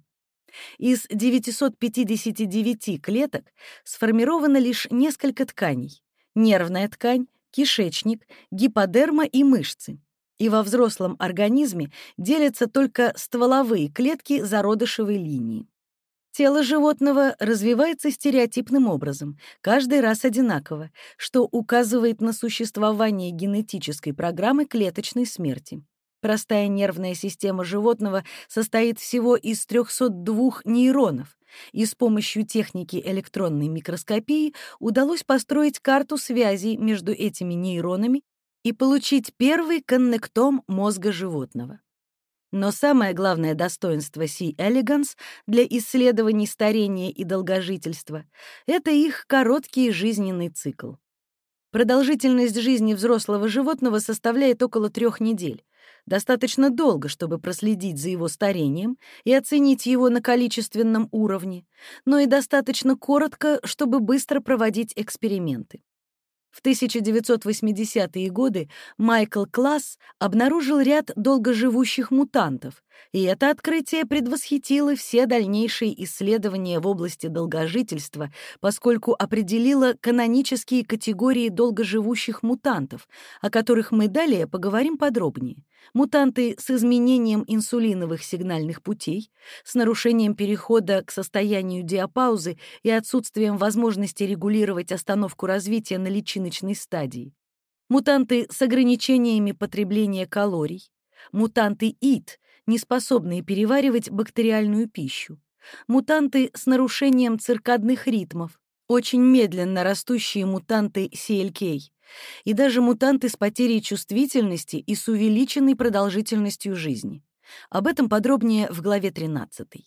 Из девятисот пятидесяти девяти клеток сформировано лишь несколько тканей: нервная ткань, кишечник, гиподерма и мышцы. И во взрослом организме делятся только стволовые клетки зародышевой линии. Тело животного развивается стереотипным образом, каждый раз одинаково, что указывает на существование генетической программы клеточной смерти. Простая нервная система животного состоит всего из трёхсот двух нейронов, и с помощью техники электронной микроскопии удалось построить карту связей между этими нейронами и получить первый коннектом мозга животного. Но самое главное достоинство C. elegans для исследований старения и долгожительства — это их короткий жизненный цикл. Продолжительность жизни взрослого животного составляет около трех недель. Достаточно долго, чтобы проследить за его старением и оценить его на количественном уровне, но и достаточно коротко, чтобы быстро проводить эксперименты. В тысяча девятьсот восьмидесятые годы Майкл Класс обнаружил ряд долгоживущих мутантов, и это открытие предвосхитило все дальнейшие исследования в области долгожительства, поскольку определило канонические категории долгоживущих мутантов, о которых мы далее поговорим подробнее. Мутанты с изменением инсулиновых сигнальных путей, с нарушением перехода к состоянию диапаузы и отсутствием возможности регулировать остановку развития на личиночной стадии. Мутанты с ограничениями потребления калорий. Мутанты и ай ти, неспособные переваривать бактериальную пищу. Мутанты с нарушением циркадных ритмов. Очень медленно растущие мутанты си эл кей. И даже мутанты с потерей чувствительности и с увеличенной продолжительностью жизни. Об этом подробнее в главе тринадцатой.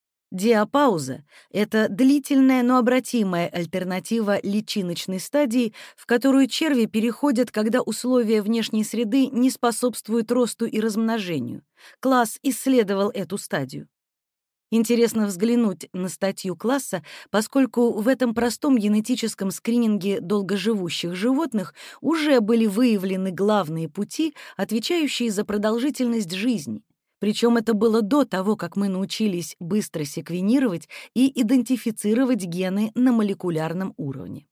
Диапауза — это длительная, но обратимая альтернатива личиночной стадии, в которую черви переходят, когда условия внешней среды не способствуют росту и размножению. Класс исследовал эту стадию. Интересно взглянуть на статью Класса, поскольку в этом простом генетическом скрининге долгоживущих животных уже были выявлены главные пути, отвечающие за продолжительность жизни. Причем это было до того, как мы научились быстро секвенировать и идентифицировать гены на молекулярном уровне.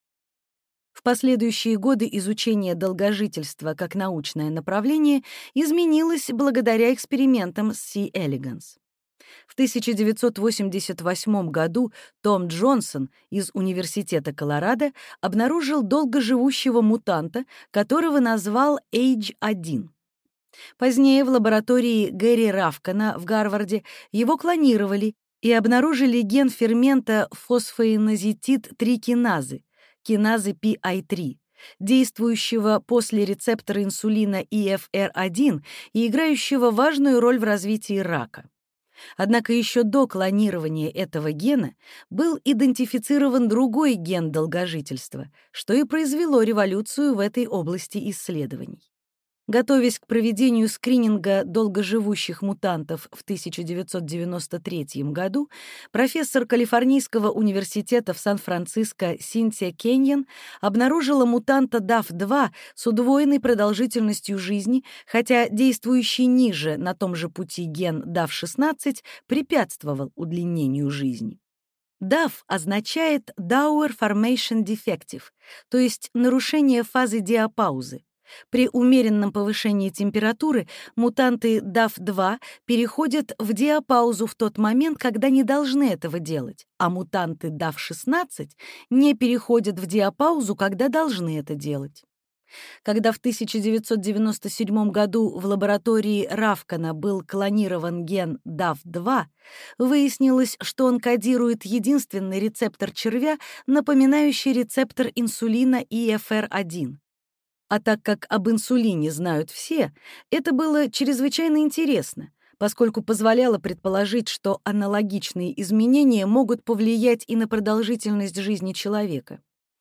В последующие годы изучение долгожительства как научное направление изменилось благодаря экспериментам с C. elegans. В тысяча девятьсот восемьдесят восьмом году Том Джонсон из Университета Колорадо обнаружил долгоживущего мутанта, которого назвал эйдж один. Позднее в лаборатории Гэри Равкана в Гарварде его клонировали и обнаружили ген фермента фосфоинозетид-три киназы, киназы пи ай три, действующего после рецептора инсулина и эф эр один и играющего важную роль в развитии рака. Однако еще до клонирования этого гена был идентифицирован другой ген долгожительства, что и произвело революцию в этой области исследований. Готовясь к проведению скрининга долгоживущих мутантов в тысяча девятьсот девяносто третьем году, профессор Калифорнийского университета в Сан-Франциско Синтия Кеньян обнаружила мутанта даф два с удвоенной продолжительностью жизни, хотя действующий ниже на том же пути ген даф шестнадцать препятствовал удлинению жизни. даф означает Dower Formation Defective, то есть нарушение фазы диапаузы. При умеренном повышении температуры мутанты даф два переходят в диапаузу в тот момент, когда не должны этого делать, а мутанты даф шестнадцать не переходят в диапаузу, когда должны это делать. Когда в тысяча девятьсот девяносто седьмом году в лаборатории Равкана был клонирован ген даф два, выяснилось, что он кодирует единственный рецептор червя, напоминающий рецептор инсулина и эф эр один. А так как об инсулине знают все, это было чрезвычайно интересно, поскольку позволяло предположить, что аналогичные изменения могут повлиять и на продолжительность жизни человека.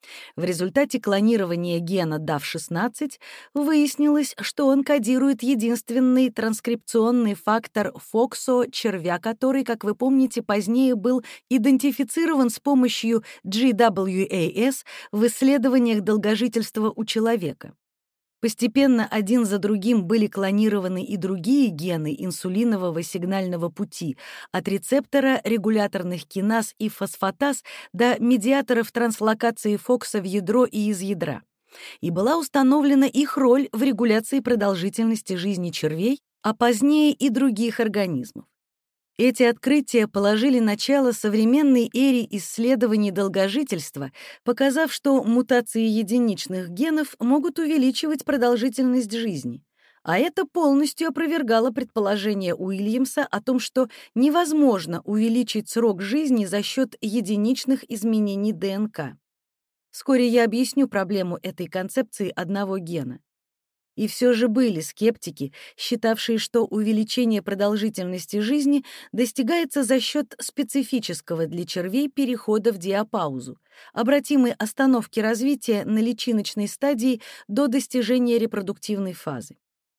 В результате клонирования гена даф шестнадцать выяснилось, что он кодирует единственный транскрипционный фактор фоксо червя, который, как вы помните, позднее был идентифицирован с помощью джи дабл ю эй эс в исследованиях долгожительства у человека. Постепенно один за другим были клонированы и другие гены инсулинового сигнального пути, от рецептора регуляторных киназ и фосфатаз до медиаторов транслокации Фокса в ядро и из ядра. И была установлена их роль в регуляции продолжительности жизни червей, а позднее и других организмов. Эти открытия положили начало современной эре исследований долгожительства, показав, что мутации единичных генов могут увеличивать продолжительность жизни. А это полностью опровергало предположение Уильямса о том, что невозможно увеличить срок жизни за счет единичных изменений ДНК. Вскоре я объясню проблему этой концепции одного гена. И все же были скептики, считавшие, что увеличение продолжительности жизни достигается за счет специфического для червей перехода в диапаузу, обратимой остановки развития на личиночной стадии до достижения репродуктивной фазы.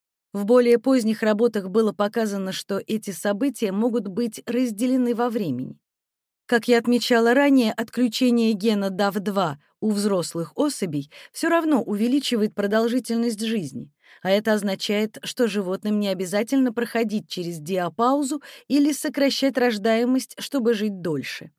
В более поздних работах было показано, что эти события могут быть разделены во времени. Как я отмечала ранее, отключение гена дав два у взрослых особей все равно увеличивает продолжительность жизни, а это означает, что животным не обязательно проходить через диапаузу или сокращать рождаемость, чтобы жить дольше.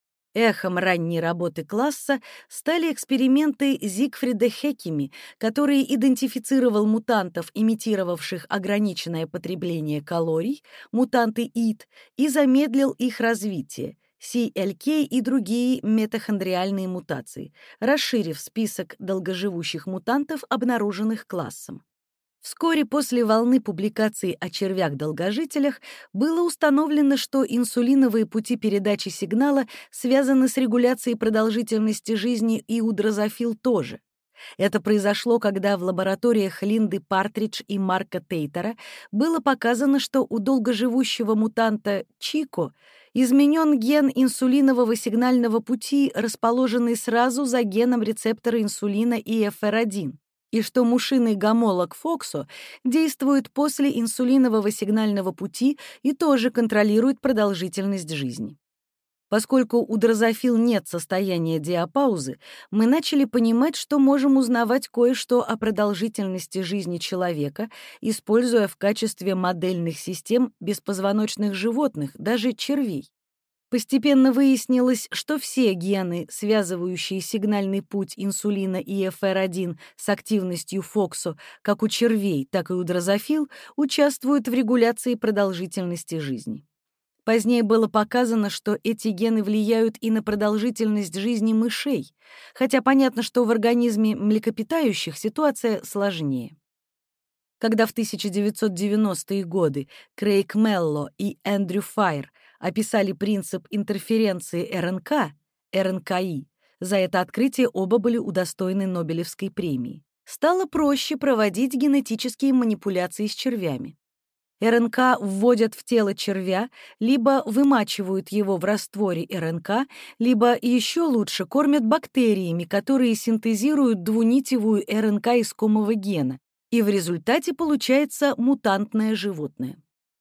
Эхом ранней работы класса стали эксперименты Зигфрида Хеккеми, который идентифицировал мутантов, имитировавших ограниченное потребление калорий, мутанты ай ти, и замедлил их развитие, си эл кей и другие митохондриальные мутации, расширив список долгоживущих мутантов, обнаруженных классом. Вскоре после волны публикаций о червях-долгожителях было установлено, что инсулиновые пути передачи сигнала связаны с регуляцией продолжительности жизни, и у дрозофил тоже. Это произошло, когда в лабораториях Линды Партридж и Марка Тейтера было показано, что у долгоживущего мутанта Чико изменен ген инсулинового сигнального пути, расположенный сразу за геном рецептора инсулина и эф эр один, и что мушиный гомолог Фоксо действует после инсулинового сигнального пути и тоже контролирует продолжительность жизни. Поскольку у дрозофил нет состояния диапаузы, мы начали понимать, что можем узнавать кое-что о продолжительности жизни человека, используя в качестве модельных систем беспозвоночных животных, даже червей. Постепенно выяснилось, что все гены, связывающие сигнальный путь инсулина и эф эр один с активностью Фоксо, как у червей, так и у дрозофил, участвуют в регуляции продолжительности жизни. Позднее было показано, что эти гены влияют и на продолжительность жизни мышей, хотя понятно, что в организме млекопитающих ситуация сложнее. Когда в тысяча девятьсот девяностые годы Крейг Мелло и Эндрю Файр описали принцип интерференции эр эн ка, эр эн ка и, за это открытие оба были удостоены Нобелевской премии, стало проще проводить генетические манипуляции с червями. эр эн ка вводят в тело червя, либо вымачивают его в растворе эр эн ка, либо еще лучше кормят бактериями, которые синтезируют двунитевую эр эн ка искомого гена, и в результате получается мутантное животное.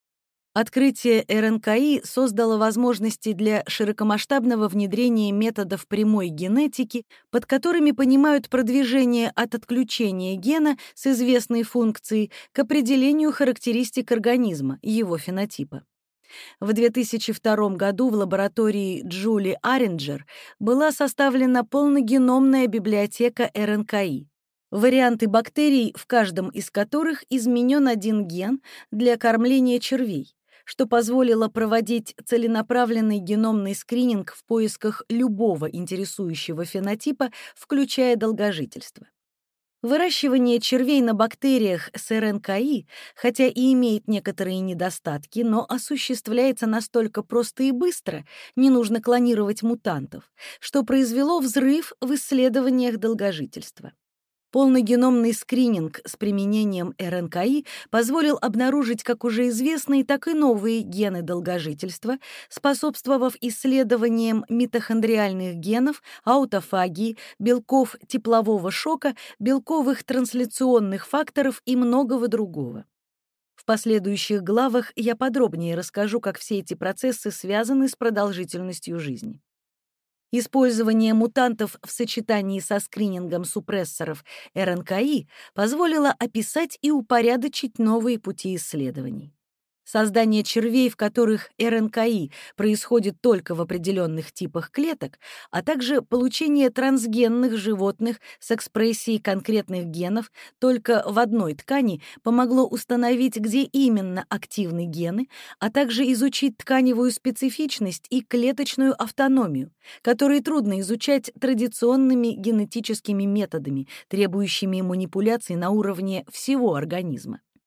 Открытие эр эн ка и создало возможности для широкомасштабного внедрения методов прямой генетики, под которыми понимают продвижение от отключения гена с известной функцией к определению характеристик организма, его фенотипа. В две тысячи втором году в лаборатории Джули Аринджер была составлена полногеномная библиотека эр эн ка и. Варианты бактерий, в каждом из которых изменен один ген для кормления червей, что позволило проводить целенаправленный геномный скрининг в поисках любого интересующего фенотипа, включая долгожительство. Выращивание червей на бактериях с эр эн ка и, хотя и имеет некоторые недостатки, но осуществляется настолько просто и быстро, не нужно клонировать мутантов, что произвело взрыв в исследованиях долгожительства. Полногеномный скрининг с применением эр эн ка и позволил обнаружить как уже известные, так и новые гены долгожительства, способствовав исследованиям митохондриальных генов, аутофагии, белков теплового шока, белковых трансляционных факторов и многого другого. В последующих главах я подробнее расскажу, как все эти процессы связаны с продолжительностью жизни. Использование мутантов в сочетании со скринингом супрессоров эр эн ка и позволило описать и упорядочить новые пути исследований. Создание червей, в которых эр эн ка и происходит только в определенных типах клеток, а также получение трансгенных животных с экспрессией конкретных генов только в одной ткани помогло установить, где именно активны гены, а также изучить тканевую специфичность и клеточную автономию, которые трудно изучать традиционными генетическими методами, требующими манипуляций на уровне всего организма.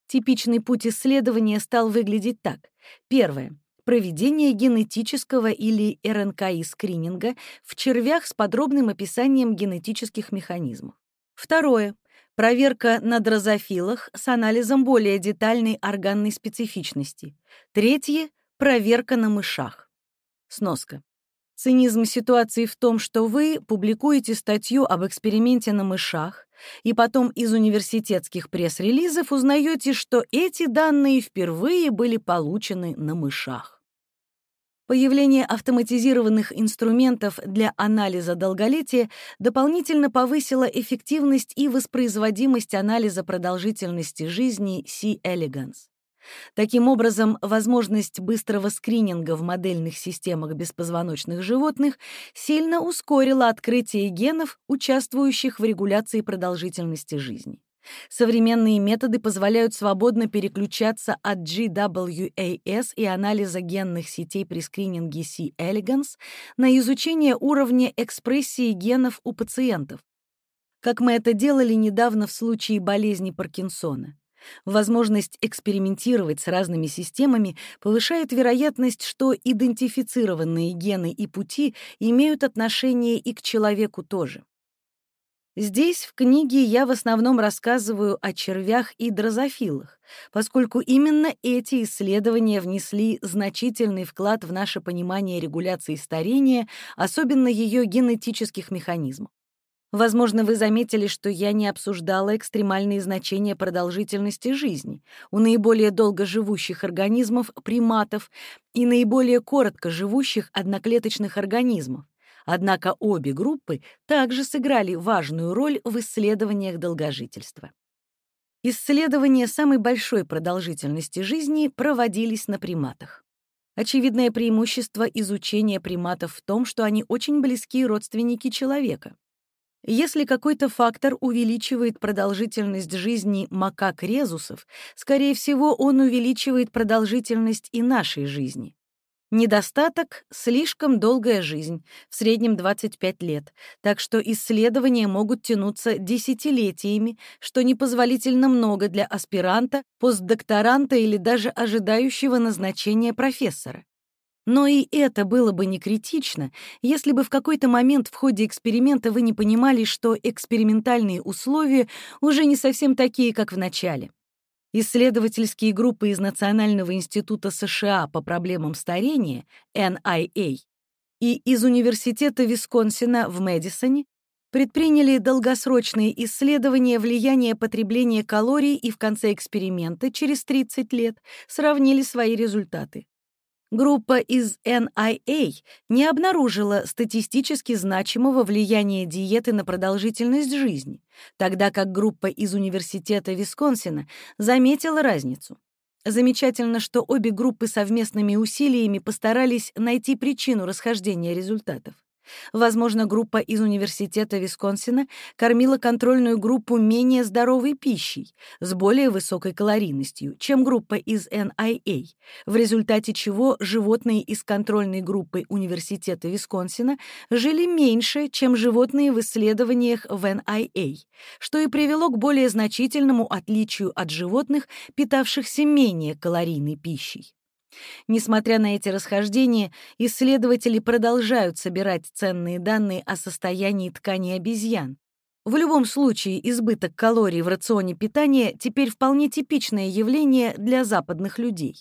Типичный путь исследования стал выглядеть так. Первое. Проведение генетического или эр эн ка и-скрининга в червях с подробным описанием генетических механизмов. Второе. Проверка на дрозофилах с анализом более детальной органной специфичности. Третье. Проверка на мышах. Сноска. Цинизм ситуации в том, что вы публикуете статью об эксперименте на мышах, и потом из университетских пресс-релизов узнаете, что эти данные впервые были получены на мышах. Появление автоматизированных инструментов для анализа долголетия дополнительно повысило эффективность и воспроизводимость анализа продолжительности жизни си. elegans. Таким образом, возможность быстрого скрининга в модельных системах беспозвоночных животных сильно ускорила открытие генов, участвующих в регуляции продолжительности жизни. Современные методы позволяют свободно переключаться от джи дабл ю эй эс и анализа генных сетей при скрининге си. elegans на изучение уровня экспрессии генов у пациентов, как мы это делали недавно в случае болезни Паркинсона. Возможность экспериментировать с разными системами повышает вероятность, что идентифицированные гены и пути имеют отношение и к человеку тоже. Здесь, в книге, я в основном рассказываю о червях и дрозофилах, поскольку именно эти исследования внесли значительный вклад в наше понимание регуляции старения, особенно ее генетических механизмов. Возможно, вы заметили, что я не обсуждала экстремальные значения продолжительности жизни у наиболее долгоживущих организмов приматов и наиболее короткоживущих одноклеточных организмов. Однако обе группы также сыграли важную роль в исследованиях долгожительства. Исследования самой большой продолжительности жизни проводились на приматах. Очевидное преимущество изучения приматов в том, что они очень близкие родственники человека. Если какой-то фактор увеличивает продолжительность жизни макак-резусов, скорее всего, он увеличивает продолжительность и нашей жизни. Недостаток — слишком долгая жизнь, в среднем двадцать пять лет, так что исследования могут тянуться десятилетиями, что непозволительно много для аспиранта, постдокторанта или даже ожидающего назначения профессора. Но и это было бы не критично, если бы в какой-то момент в ходе эксперимента вы не понимали, что экспериментальные условия уже не совсем такие, как в начале. Исследовательские группы из Национального института США по проблемам старения, эн ай эй, и из Университета Висконсина в Мэдисоне предприняли долгосрочные исследования влияния потребления калорий и в конце эксперимента, через тридцать лет, сравнили свои результаты. Группа из эн ай эй не обнаружила статистически значимого влияния диеты на продолжительность жизни, тогда как группа из Университета Висконсина заметила разницу. Замечательно, что обе группы совместными усилиями постарались найти причину расхождения результатов. Возможно, группа из Университета Висконсина кормила контрольную группу менее здоровой пищей, с более высокой калорийностью, чем группа из эн ай эй, в результате чего животные из контрольной группы Университета Висконсина жили меньше, чем животные в исследованиях в эн ай эй, что и привело к более значительному отличию от животных, питавшихся менее калорийной пищей. Несмотря на эти расхождения, исследователи продолжают собирать ценные данные о состоянии тканей обезьян. В любом случае, избыток калорий в рационе питания теперь вполне типичное явление для западных людей.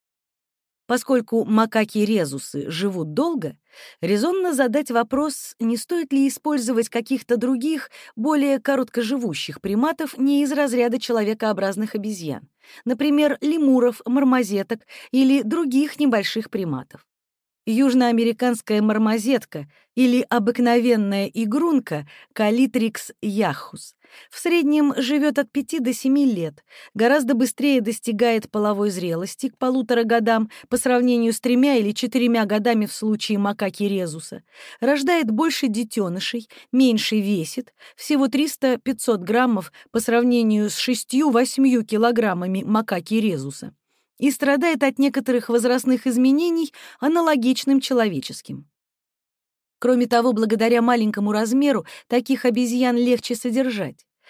Поскольку макаки-резусы живут долго, резонно задать вопрос, не стоит ли использовать каких-то других, более короткоживущих приматов не из разряда человекообразных обезьян, например, лемуров, мармозеток или других небольших приматов. Южноамериканская мармозетка или обыкновенная игрунка Калитрикс яхус в среднем живет от пяти до семи лет, гораздо быстрее достигает половой зрелости к полутора годам по сравнению с тремя или четырьмя годами в случае макаки резуса, рождает больше детенышей, меньше весит, всего триста-пятьсот граммов по сравнению с шестью-восьмью килограммами макаки резуса, и страдает от некоторых возрастных изменений, аналогичным человеческим. Кроме того, благодаря маленькому размеру таких обезьян легче содержать.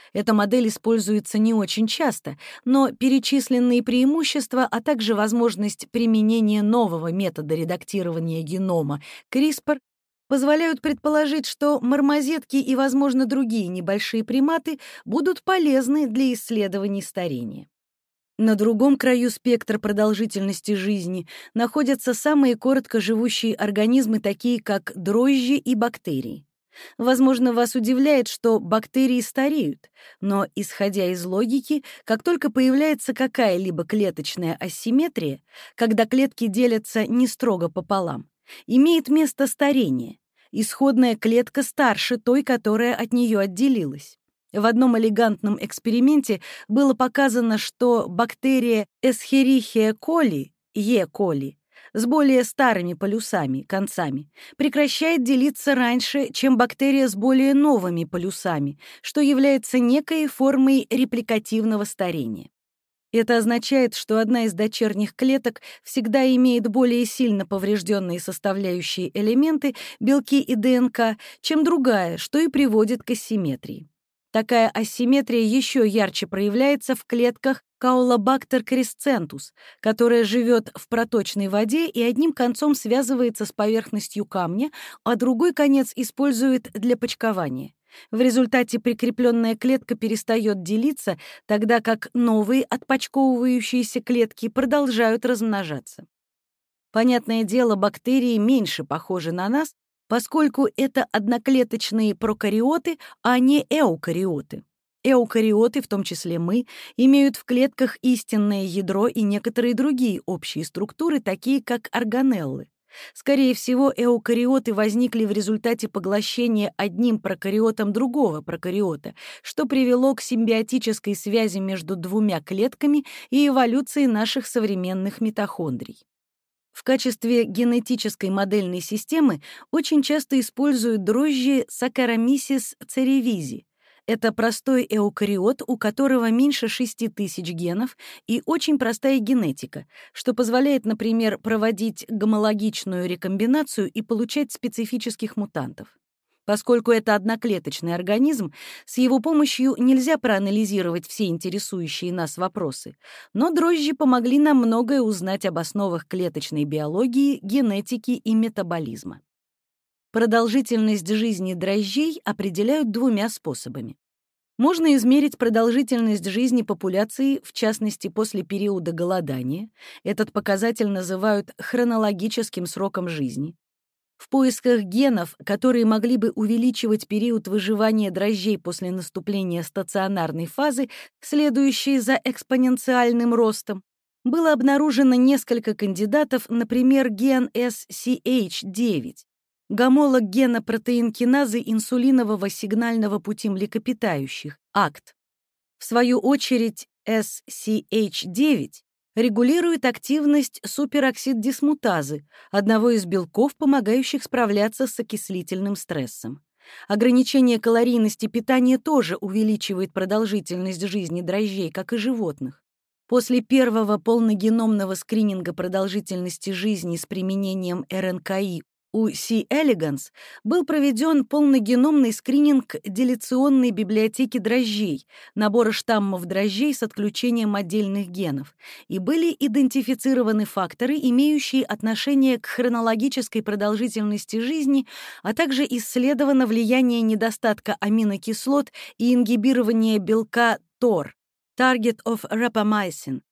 Эта модель используется не очень часто, но перечисленные преимущества, а также возможность применения нового метода редактирования генома CRISPR позволяют предположить, что мармозетки и, возможно, другие небольшие приматы будут полезны для исследований старения. На другом краю спектра продолжительности жизни находятся самые короткоживущие организмы, такие как дрожжи и бактерии. Возможно, вас удивляет, что бактерии стареют, но, исходя из логики, как только появляется какая-либо клеточная асимметрия, когда клетки делятся не строго пополам, имеет место старение. Исходная клетка старше той, которая от нее отделилась. В одном элегантном эксперименте было показано, что бактерия Escherichia coli, E. coli, с более старыми полюсами, концами, прекращает делиться раньше, чем бактерия с более новыми полюсами, что является некой формой репликативного старения. Это означает, что одна из дочерних клеток всегда имеет более сильно поврежденные составляющие элементы, белки и ДНК, чем другая, что и приводит к асимметрии. Такая асимметрия еще ярче проявляется в клетках Caulobacter crescentus, которая живет в проточной воде и одним концом связывается с поверхностью камня, а другой конец использует для почкования. В результате прикрепленная клетка перестает делиться, тогда как новые отпочковывающиеся клетки продолжают размножаться. Понятное дело, бактерии меньше похожи на нас, поскольку это одноклеточные прокариоты, а не эукариоты. Эукариоты, в том числе мы, имеют в клетках истинное ядро и некоторые другие общие структуры, такие как органеллы. Скорее всего, эукариоты возникли в результате поглощения одним прокариотом другого прокариота, что привело к симбиотической связи между двумя клетками и эволюции наших современных митохондрий. В качестве генетической модельной системы очень часто используют дрожжи Saccharomyces cerevisiae. Это простой эукариот, у которого меньше шести тысяч генов и очень простая генетика, что позволяет, например, проводить гомологичную рекомбинацию и получать специфических мутантов. Поскольку это одноклеточный организм, с его помощью нельзя проанализировать все интересующие нас вопросы, но дрожжи помогли нам многое узнать об основах клеточной биологии, генетики и метаболизма. Продолжительность жизни дрожжей определяют двумя способами. Можно измерить продолжительность жизни популяции, в частности, после периода голодания. Этот показатель называют хронологическим сроком жизни. В поисках генов, которые могли бы увеличивать период выживания дрожжей после наступления стационарной фазы, следующей за экспоненциальным ростом, было обнаружено несколько кандидатов, например, ген эс си эйч девять, гомолог гена протеинкиназы инсулинового сигнального пути млекопитающих, акт. В свою очередь, эс си эйч девять регулирует активность супероксид-дисмутазы, одного из белков, помогающих справляться с окислительным стрессом. Ограничение калорийности питания тоже увеличивает продолжительность жизни дрожжей, как и животных. После первого полногеномного скрининга продолжительности жизни с применением эр эн ка и у C. elegans был проведен полногеномный скрининг делеционной библиотеки дрожжей, набора штаммов дрожжей с отключением отдельных генов, и были идентифицированы факторы, имеющие отношение к хронологической продолжительности жизни, а также исследовано влияние недостатка аминокислот и ингибирование белка тор, target of rapamycin,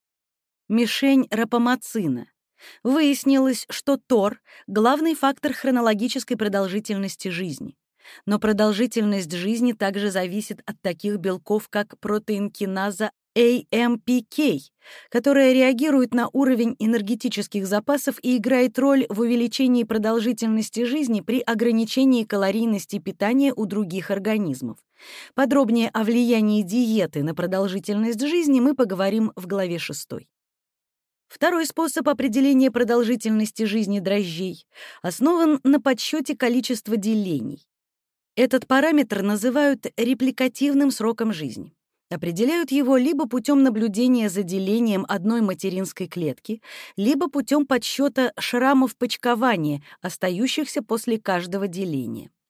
мишень рапамоцина. Выяснилось, что тор — главный фактор хронологической продолжительности жизни. Но продолжительность жизни также зависит от таких белков, как протеинкиназа эй эм пи кей, которая реагирует на уровень энергетических запасов и играет роль в увеличении продолжительности жизни при ограничении калорийности питания у других организмов. Подробнее о влиянии диеты на продолжительность жизни мы поговорим в главе шестой. Второй способ определения продолжительности жизни дрожжей основан на подсчете количества делений. Этот параметр называют репликативным сроком жизни. Определяют его либо путем наблюдения за делением одной материнской клетки, либо путем подсчета шрамов почкования, остающихся после каждого деления.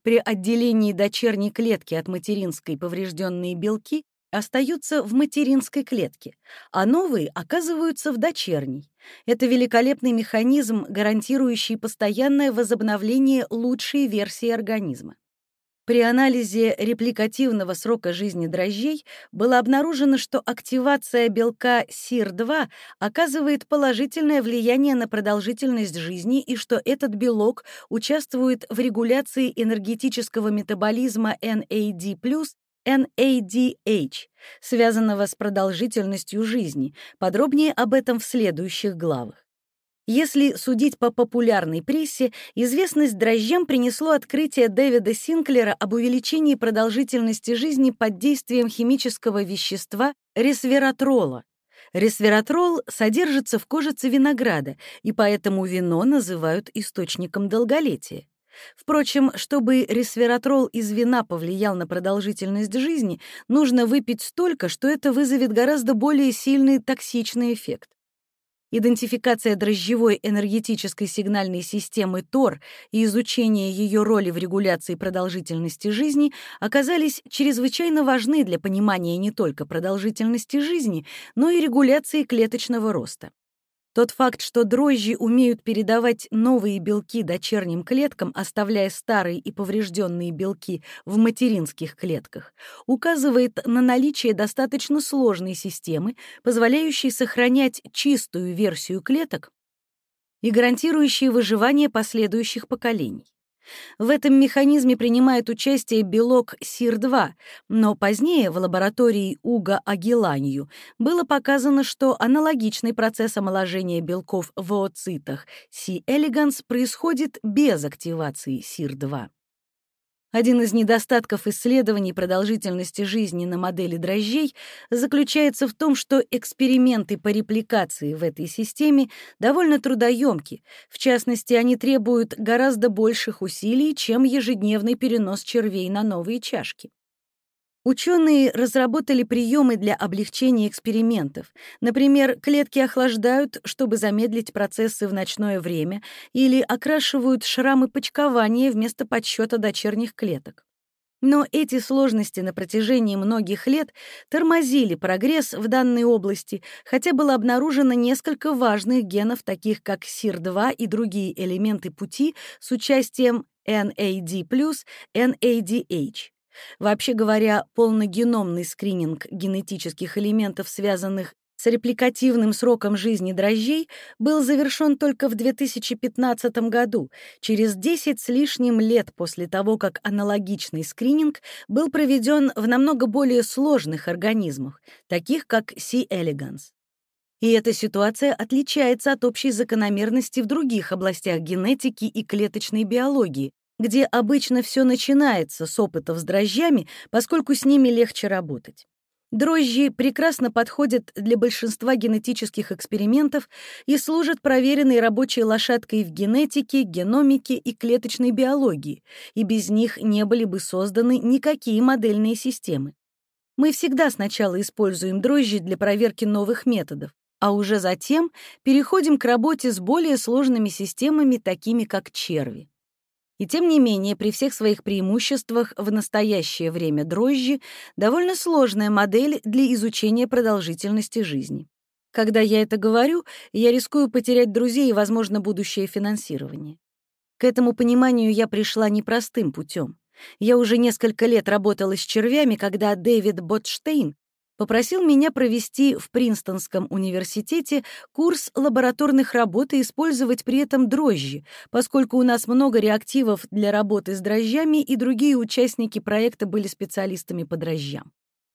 При отделении дочерней клетки от материнской поврежденные белки остаются в материнской клетке, а новые оказываются в дочерней. Это великолепный механизм, гарантирующий постоянное возобновление лучшей версии организма. При анализе репликативного срока жизни дрожжей было обнаружено, что активация белка сир два оказывает положительное влияние на продолжительность жизни и что этот белок участвует в регуляции энергетического метаболизма эн эй ди плюс, эн эй ди эйч, связанного с продолжительностью жизни. Подробнее об этом в следующих главах. Если судить по популярной прессе, известность дрожжам принесло открытие Дэвида Синклера об увеличении продолжительности жизни под действием химического вещества ресвератрола. Ресвератрол содержится в кожице винограда, и поэтому вино называют источником долголетия. Впрочем, чтобы ресвератрол из вина повлиял на продолжительность жизни, нужно выпить столько, что это вызовет гораздо более сильный токсичный эффект. Идентификация дрожжевой энергетической сигнальной системы ТОР и изучение ее роли в регуляции продолжительности жизни оказались чрезвычайно важны для понимания не только продолжительности жизни, но и регуляции клеточного роста. Тот факт, что дрожжи умеют передавать новые белки дочерним клеткам, оставляя старые и поврежденные белки в материнских клетках, указывает на наличие достаточно сложной системы, позволяющей сохранять чистую версию клеток и гарантирующей выживание последующих поколений. В этом механизме принимает участие белок сир два, но позднее в лаборатории Уго Агиланью было показано, что аналогичный процесс омоложения белков в ooцитах C. elegans происходит без активации сир два. Один из недостатков исследований продолжительности жизни на модели дрожжей заключается в том, что эксперименты по репликации в этой системе довольно трудоемки. В частности, они требуют гораздо больших усилий, чем ежедневный перенос червей на новые чашки. Ученые разработали приемы для облегчения экспериментов. Например, клетки охлаждают, чтобы замедлить процессы в ночное время, или окрашивают шрамы почкования вместо подсчета дочерних клеток. Но эти сложности на протяжении многих лет тормозили прогресс в данной области, хотя было обнаружено несколько важных генов, таких как сир два и другие элементы пути с участием эн эй ди плюс, эн эй ди эйч. Вообще говоря, полногеномный скрининг генетических элементов, связанных с репликативным сроком жизни дрожжей, был завершен только в две тысячи пятнадцатом году, через десять с лишним лет после того, как аналогичный скрининг был проведен в намного более сложных организмах, таких как C. elegans. И эта ситуация отличается от общей закономерности в других областях генетики и клеточной биологии, где обычно все начинается с опытов с дрожжами, поскольку с ними легче работать. Дрожжи прекрасно подходят для большинства генетических экспериментов и служат проверенной рабочей лошадкой в генетике, геномике и клеточной биологии, и без них не были бы созданы никакие модельные системы. Мы всегда сначала используем дрожжи для проверки новых методов, а уже затем переходим к работе с более сложными системами, такими как черви. И тем не менее, при всех своих преимуществах в настоящее время дрожжи — довольно сложная модель для изучения продолжительности жизни. Когда я это говорю, я рискую потерять друзей и, возможно, будущее финансирование. К этому пониманию я пришла непростым путем. Я уже несколько лет работала с червями, когда Дэвид Ботштейн попросил меня провести в Принстонском университете курс лабораторных работ и использовать при этом дрожжи, поскольку у нас много реактивов для работы с дрожжами, и другие участники проекта были специалистами по дрожжам.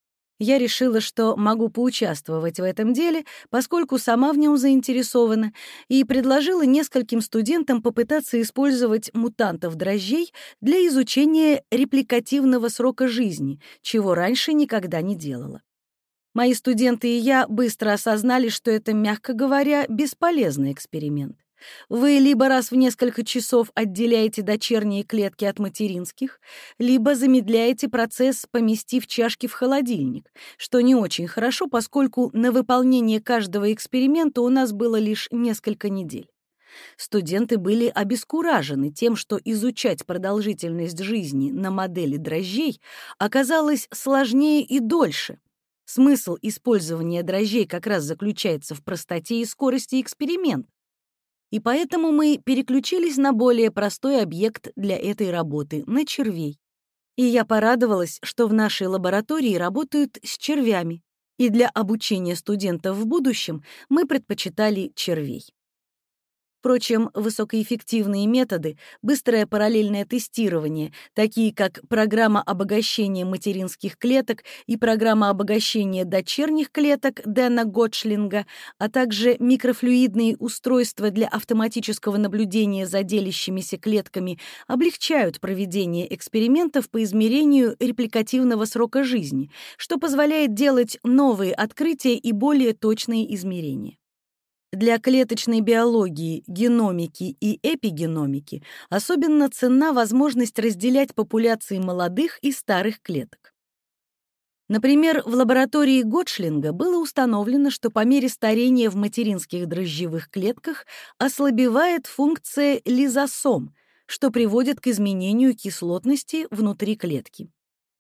Я решила, что могу поучаствовать в этом деле, поскольку сама в нем заинтересована, и предложила нескольким студентам попытаться использовать мутантов дрожжей для изучения репликативного срока жизни, чего раньше никогда не делала. Мои студенты и я быстро осознали, что это, мягко говоря, бесполезный эксперимент. Вы либо раз в несколько часов отделяете дочерние клетки от материнских, либо замедляете процесс, поместив чашки в холодильник, что не очень хорошо, поскольку на выполнение каждого эксперимента у нас было лишь несколько недель. Студенты были обескуражены тем, что изучать продолжительность жизни на модели дрожжей оказалось сложнее и дольше. Смысл использования дрожжей как раз заключается в простоте и скорости эксперимента. И поэтому мы переключились на более простой объект для этой работы — на червей. И я порадовалась, что в нашей лаборатории работают с червями, и для обучения студентов в будущем мы предпочитали червей. Впрочем, высокоэффективные методы, быстрое параллельное тестирование, такие как программа обогащения материнских клеток и программа обогащения дочерних клеток Дэна Готшлинга, а также микрофлюидные устройства для автоматического наблюдения за делящимися клетками облегчают проведение экспериментов по измерению репликативного срока жизни, что позволяет делать новые открытия и более точные измерения. Для клеточной биологии, геномики и эпигеномики особенно ценна возможность разделять популяции молодых и старых клеток. Например, в лаборатории Готшлинга было установлено, что по мере старения в материнских дрожжевых клетках ослабевает функция лизосом, что приводит к изменению кислотности внутри клетки.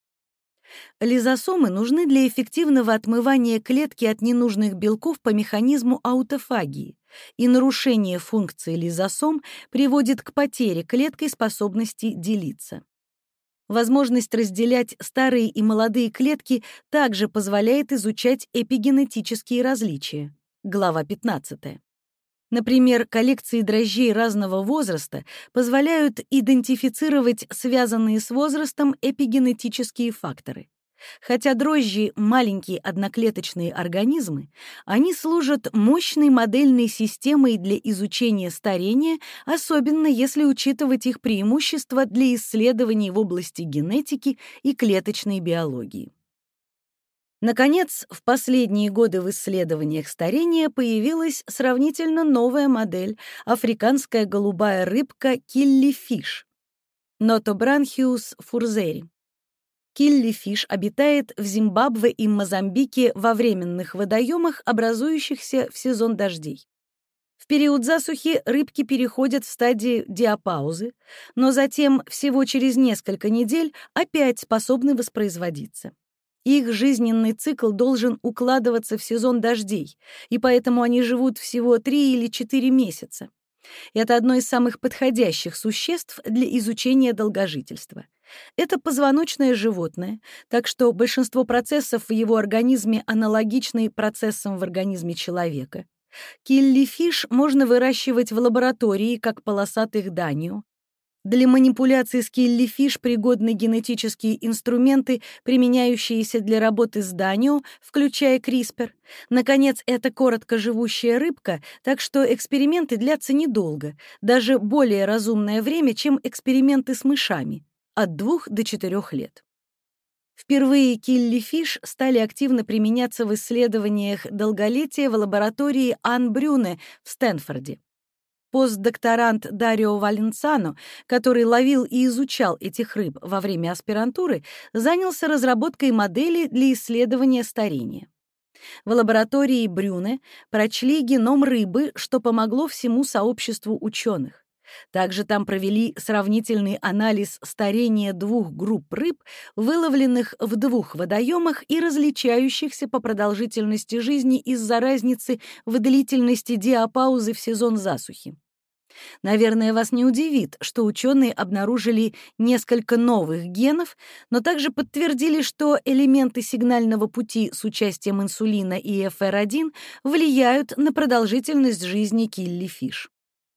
Лизосомы нужны для эффективного отмывания клетки от ненужных белков по механизму аутофагии, и нарушение функции лизосом приводит к потере клеткой способности делиться. Возможность разделять старые и молодые клетки также позволяет изучать эпигенетические различия. Глава пятнадцатая. Например, коллекции дрожжей разного возраста позволяют идентифицировать связанные с возрастом эпигенетические факторы. Хотя дрожжи — маленькие одноклеточные организмы, они служат мощной модельной системой для изучения старения, особенно если учитывать их преимущества для исследований в области генетики и клеточной биологии. Наконец, в последние годы в исследованиях старения появилась сравнительно новая модель — африканская голубая рыбка киллифиш Notobrachys furzerii. Киллифиш обитает в Зимбабве и Мозамбике во временных водоемах, образующихся в сезон дождей. В период засухи рыбки переходят в стадию диапаузы, но затем всего через несколько недель опять способны воспроизводиться. Их жизненный цикл должен укладываться в сезон дождей, и поэтому они живут всего три или четыре месяца. Это одно из самых подходящих существ для изучения долгожительства. Это позвоночное животное, так что большинство процессов в его организме аналогичны процессам в организме человека. Киллифиш можно выращивать в лаборатории как полосатых данио. Для манипуляции с киллифиш пригодны генетические инструменты, применяющиеся для работы с данио, включая криспер. Наконец, это короткоживущая рыбка, так что эксперименты длятся недолго, даже более разумное время, чем эксперименты с мышами — от двух до четырёх лет. Впервые киллифиш стали активно применяться в исследованиях долголетия в лаборатории Ан Брюне в Стэнфорде. Постдокторант Дарио Валенцано, который ловил и изучал этих рыб во время аспирантуры, занялся разработкой модели для исследования старения. В лаборатории Брюне прочли геном рыбы, что помогло всему сообществу ученых. Также там провели сравнительный анализ старения двух групп рыб, выловленных в двух водоемах и различающихся по продолжительности жизни из-за разницы в длительности диапаузы в сезон засухи. Наверное, вас не удивит, что ученые обнаружили несколько новых генов, но также подтвердили, что элементы сигнального пути с участием инсулина и эф эр один влияют на продолжительность жизни киллифиш.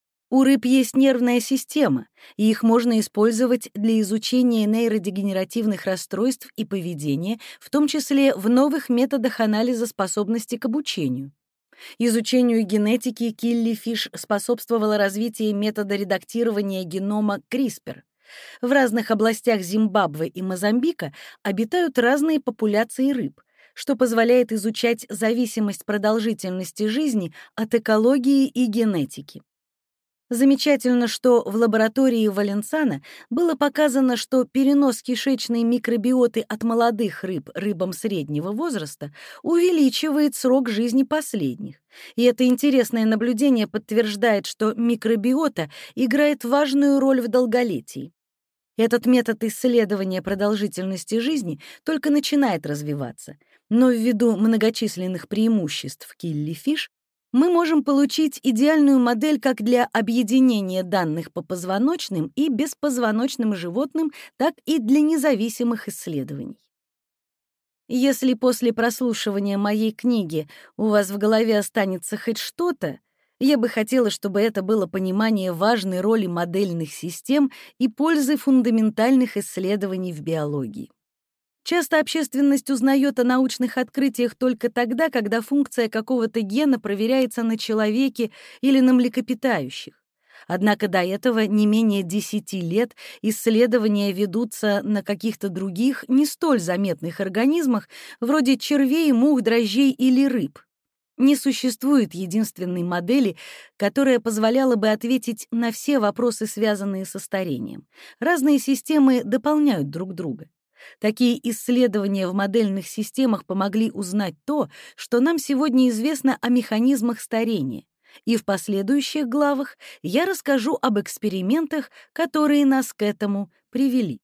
У рыб есть нервная система, и их можно использовать для изучения нейродегенеративных расстройств и поведения, в том числе в новых методах анализа способности к обучению. Изучению генетики киллифиш способствовало развитие метода редактирования генома криспер. В разных областях Зимбабве и Мозамбика обитают разные популяции рыб, что позволяет изучать зависимость продолжительности жизни от экологии и генетики. Замечательно, что в лаборатории Валенсана было показано, что перенос кишечной микробиоты от молодых рыб рыбам среднего возраста увеличивает срок жизни последних. И это интересное наблюдение подтверждает, что микробиота играет важную роль в долголетии. Этот метод исследования продолжительности жизни только начинает развиваться, но ввиду многочисленных преимуществ килли-фиш мы можем получить идеальную модель как для объединения данных по позвоночным и беспозвоночным животным, так и для независимых исследований. Если после прослушивания моей книги у вас в голове останется хоть что-то, я бы хотела, чтобы это было понимание важной роли модельных систем и пользы фундаментальных исследований в биологии. Часто общественность узнает о научных открытиях только тогда, когда функция какого-то гена проверяется на человеке или на млекопитающих. Однако до этого не менее десяти лет исследования ведутся на каких-то других, не столь заметных организмах, вроде червей, мух, дрожжей или рыб. Не существует единственной модели, которая позволяла бы ответить на все вопросы, связанные со старением. Разные системы дополняют друг друга. Такие исследования в модельных системах помогли узнать то, что нам сегодня известно о механизмах старения. И в последующих главах я расскажу об экспериментах, которые нас к этому привели.